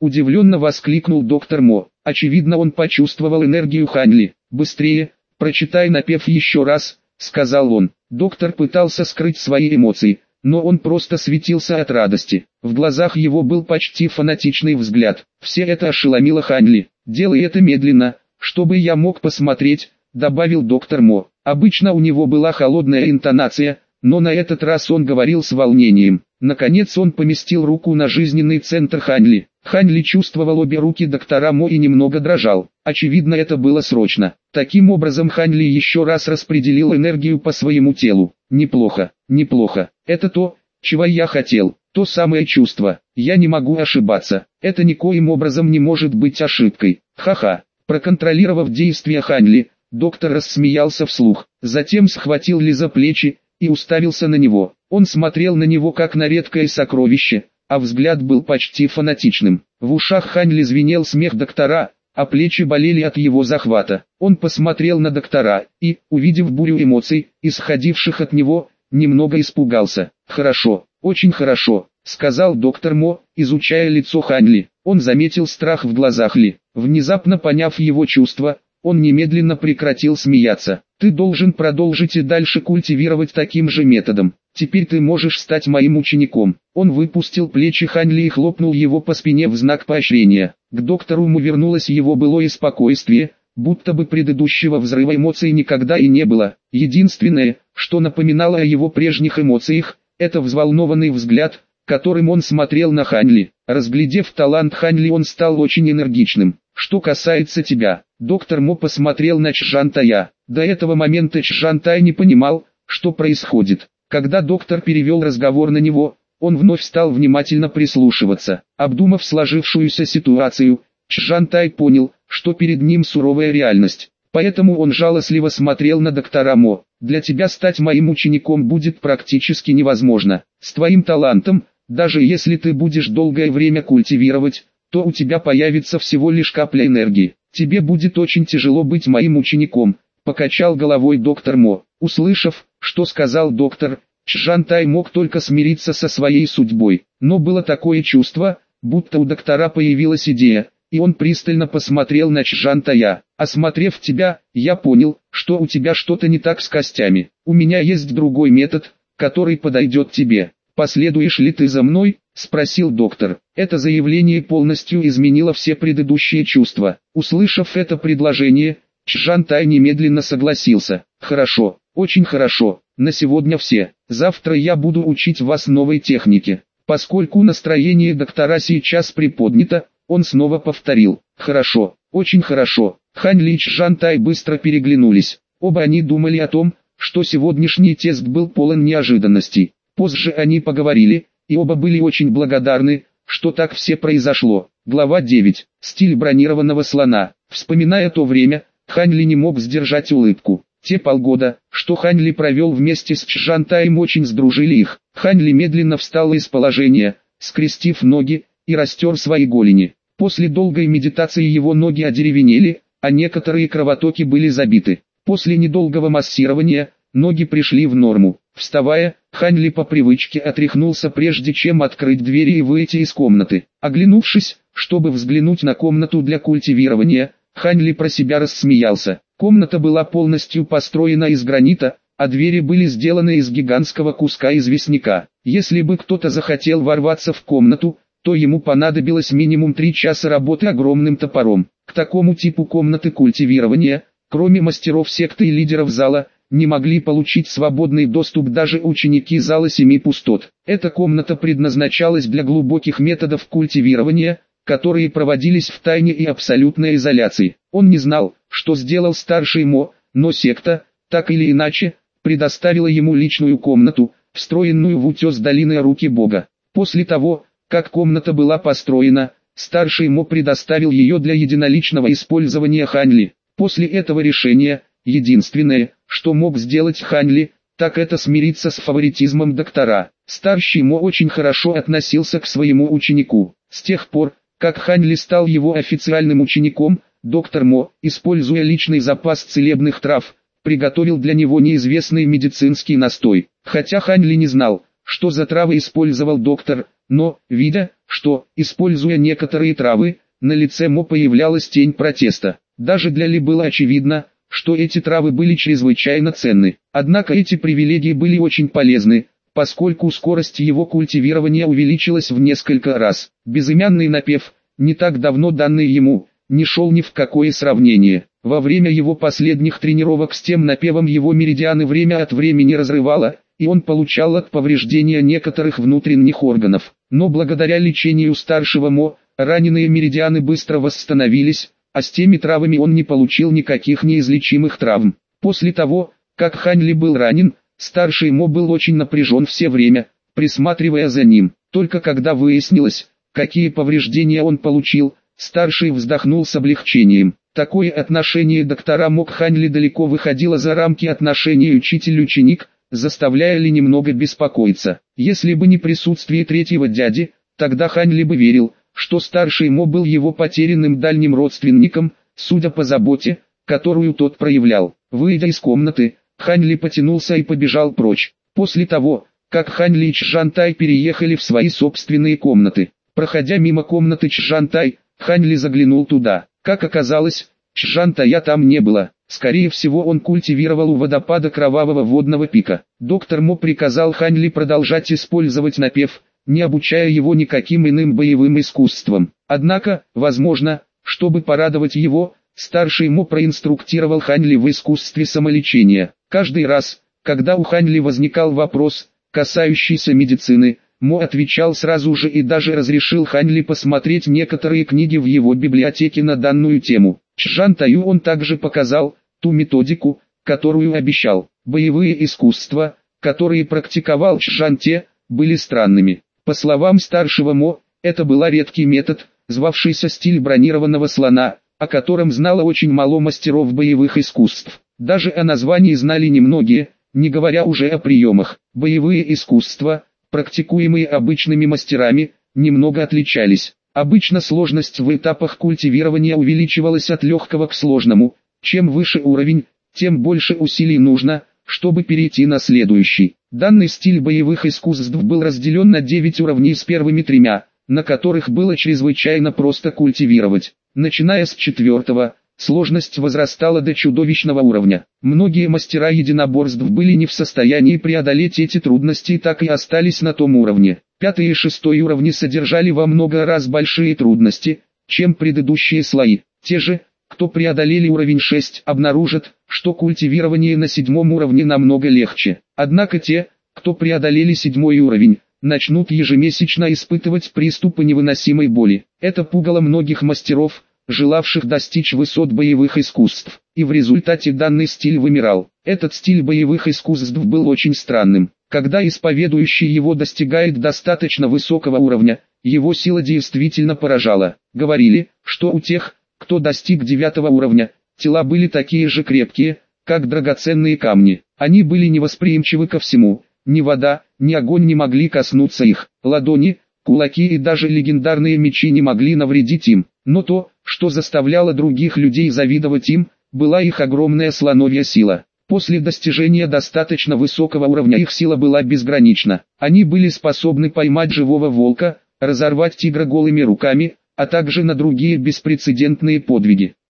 Удивленно воскликнул доктор Мо. Очевидно, он почувствовал энергию Хань Ли. «Быстрее, прочитай напев еще раз», — сказал он. Доктор пытался скрыть свои эмоции, но он просто светился от радости. В глазах его был почти фанатичный взгляд. Все это ошеломило Хань Ли. «Делай это медленно, чтобы я мог посмотреть», — добавил доктор Мо. Обычно у него была холодная интонация, но на этот раз он говорил с волнением. Наконец он поместил руку на жизненный центр Хань Ли. Хань Ли чувствовал обе руки доктора Мо и немного дрожал. Очевидно, это было срочно. Таким образом Хань Ли еще раз распределил энергию по своему телу. Неплохо, неплохо. Это то, чего я хотел. То самое чувство. Я не могу ошибаться. Это никоим образом не может быть ошибкой. Ха-ха. Проконтролировав действия Хань Ли, доктор рассмеялся вслух. Затем схватил Ли за плечи и уставился на него. Он смотрел на него как на редкое сокровище, а взгляд был почти фанатичным. В ушах Хань Ли звенел смех доктора, а плечи болели от его захвата. Он посмотрел на доктора и, увидев бурю эмоций, исходивших от него, немного испугался. «Хорошо, очень хорошо», — сказал доктор Мо, изучая лицо Хань Ли. Он заметил страх в глазах Ли. Внезапно поняв его чувства, он немедленно прекратил смеяться. «Ты должен продолжить и дальше культивировать таким же методом. Теперь ты можешь стать моим учеником». Он выпустил плечи Хань Ли и хлопнул его по спине в знак поощрения. К доктору Му вернулось его былое спокойствие, будто бы предыдущего взрыва эмоций никогда и не было. Единственное, что напоминало о его прежних эмоциях, это взволнованный взгляд, которым он смотрел на Хань Ли. Разглядев талант Хань Ли, он стал очень энергичным. «Что касается тебя», доктор Мо посмотрел на Чжан Тая. До этого момента Чжан Тай не понимал, что происходит. Когда доктор перевел разговор на него, он вновь стал внимательно прислушиваться. Обдумав сложившуюся ситуацию, Чжан Тай понял, что перед ним суровая реальность. Поэтому он жалостливо смотрел на доктора Мо. «Для тебя стать моим учеником будет практически невозможно. С твоим талантом, даже если ты будешь долгое время культивировать, то у тебя появится всего лишь капля энергии. Тебе будет очень тяжело быть моим учеником», — покачал головой доктор Мо. Услышав, что сказал доктор, Чжан Тай мог только смириться со своей судьбой. Но было такое чувство, будто у доктора появилась идея, и он пристально посмотрел на Чжан Тая. «Осмотрев тебя, я понял, что у тебя что-то не так с костями. У меня есть другой метод, который подойдет тебе. Последуешь ли ты за мной?» — спросил доктор. Это заявление полностью изменило все предыдущие чувства. Услышав это предложение, Чжан Тай немедленно согласился. «Хорошо, очень хорошо, на сегодня все. Завтра я буду учить вас новой технике». Поскольку настроение доктора сейчас приподнято, он снова повторил. «Хорошо, очень хорошо». Хань Ли и Чжан Тай быстро переглянулись. Оба они думали о том, что сегодняшний тест был полон неожиданностей. Позже они поговорили, и оба были очень благодарны, что так все произошло. Глава 9. Стиль бронированного слона. Вспоминая то время, Хань Ли не мог сдержать улыбку. Те полгода, что Хань Ли провел вместе с Чжан Таем, очень сдружили их. Хань Ли медленно встал из положения, скрестив ноги, и растер свои голени. После долгой медитации его ноги одеревенели, а некоторые кровотоки были забиты. После недолгого массирования, ноги пришли в норму. Вставая, Хань Ли по привычке отряхнулся, прежде чем открыть двери и выйти из комнаты. Оглянувшись, чтобы взглянуть на комнату для культивирования, Хань Ли про себя рассмеялся. Комната была полностью построена из гранита, а двери были сделаны из гигантского куска известняка. Если бы кто-то захотел ворваться в комнату, то ему понадобилось минимум 3 часа работы огромным топором. К такому типу комнаты культивирования, кроме мастеров секты и лидеров зала, не могли получить свободный доступ даже ученики зала 7 пустот. Эта комната предназначалась для глубоких методов культивирования, которые проводились в тайне и абсолютной изоляции. Он не знал, что сделал старший Мо, но секта, так или иначе, предоставила ему личную комнату, встроенную в утес долины руки Бога. После того, как комната была построена, старший Мо предоставил ее для единоличного использования Хань Ли. После этого решения, единственное, что мог сделать Хань Ли, так это смириться с фаворитизмом доктора. Старший Мо очень хорошо относился к своему ученику. С тех пор, как Хань Ли стал его официальным учеником, доктор Мо, используя личный запас целебных трав, приготовил для него неизвестный медицинский настой. Хотя Хань Ли не знал, что за травы использовал доктор, но, видя, что, используя некоторые травы, на лице Мо появлялась тень протеста. Даже для Ли было очевидно, что эти травы были чрезвычайно ценны. Однако эти привилегии были очень полезны, поскольку скорость его культивирования увеличилась в несколько раз. Безымянный напев, не так давно данный ему, не шел ни в какое сравнение. Во время его последних тренировок с тем напевом его меридианы время от времени разрывало, и он получал от повреждения некоторых внутренних органов. Но благодаря лечению старшего Мо, раненые меридианы быстро восстановились, а с теми травами он не получил никаких неизлечимых травм. После того, как Хань Ли был ранен, старший Мо был очень напряжен все время, присматривая за ним. Только когда выяснилось, какие повреждения он получил, старший вздохнул с облегчением. Такое отношение доктора Мо к Хань Ли далеко выходило за рамки отношений учитель-ученик, заставляя Ли немного беспокоиться. Если бы не присутствие третьего дяди, тогда Хань Ли бы верил, что старший Мо был его потерянным дальним родственником, судя по заботе, которую тот проявлял. Выйдя из комнаты, Хань Ли потянулся и побежал прочь. После того, как Хань Ли и Чжантай переехали в свои собственные комнаты, проходя мимо комнаты Чжантай, Хань Ли заглянул туда. Как оказалось, Чжантая там не было. Скорее всего, он культивировал у водопада Кровавого водного пика. Доктор Мо приказал Хань Ли продолжать использовать напев, не обучая его никаким иным боевым искусствам. Однако, возможно, чтобы порадовать его, старший Мо проинструктировал Хань Ли в искусстве самолечения. Каждый раз, когда у Хань Ли возникал вопрос, касающийся медицины, Мо отвечал сразу же и даже разрешил Хань Ли посмотреть некоторые книги в его библиотеке на данную тему. Чжантаю он также показал ту методику, которую обещал. Боевые искусства, которые практиковал Чжанте, были странными. По словам старшего Мо, это был редкий метод, звавшийся стиль бронированного слона, о котором знало очень мало мастеров боевых искусств. Даже о названии знали немногие, не говоря уже о приемах. Боевые искусства, практикуемые обычными мастерами, немного отличались. Обычно сложность в этапах культивирования увеличивалась от легкого к сложному. Чем выше уровень, тем больше усилий нужно, чтобы перейти на следующий. Данный стиль боевых искусств был разделен на 9 уровней с первыми 3, на которых было чрезвычайно просто культивировать. Начиная с 4-го, сложность возрастала до чудовищного уровня. Многие мастера единоборств были не в состоянии преодолеть эти трудности и так и остались на том уровне. 5-й и 6-й уровни содержали во много раз большие трудности, чем предыдущие слои. Те же, кто преодолели уровень 6, обнаружат, что культивирование на 7-м уровне намного легче. Однако те, кто преодолели 7-й уровень, начнут ежемесячно испытывать приступы невыносимой боли. Это пугало многих мастеров, желавших достичь высот боевых искусств, и в результате данный стиль вымирал. Этот стиль боевых искусств был очень странным. Когда исповедующий его достигает достаточно высокого уровня, его сила действительно поражала. Говорили, что у тех, кто достиг 9-го уровня, тела были такие же крепкие, как драгоценные камни. Они были невосприимчивы ко всему, ни вода, ни огонь не могли коснуться их. Ладони, кулаки и даже легендарные мечи не могли навредить им. Но то, что заставляло других людей завидовать им, была их огромная слоновья сила. После достижения достаточно высокого уровня их сила была безгранична. Они были способны поймать живого волка, разорвать тигра голыми руками, а также на другие беспрецедентные подвиги.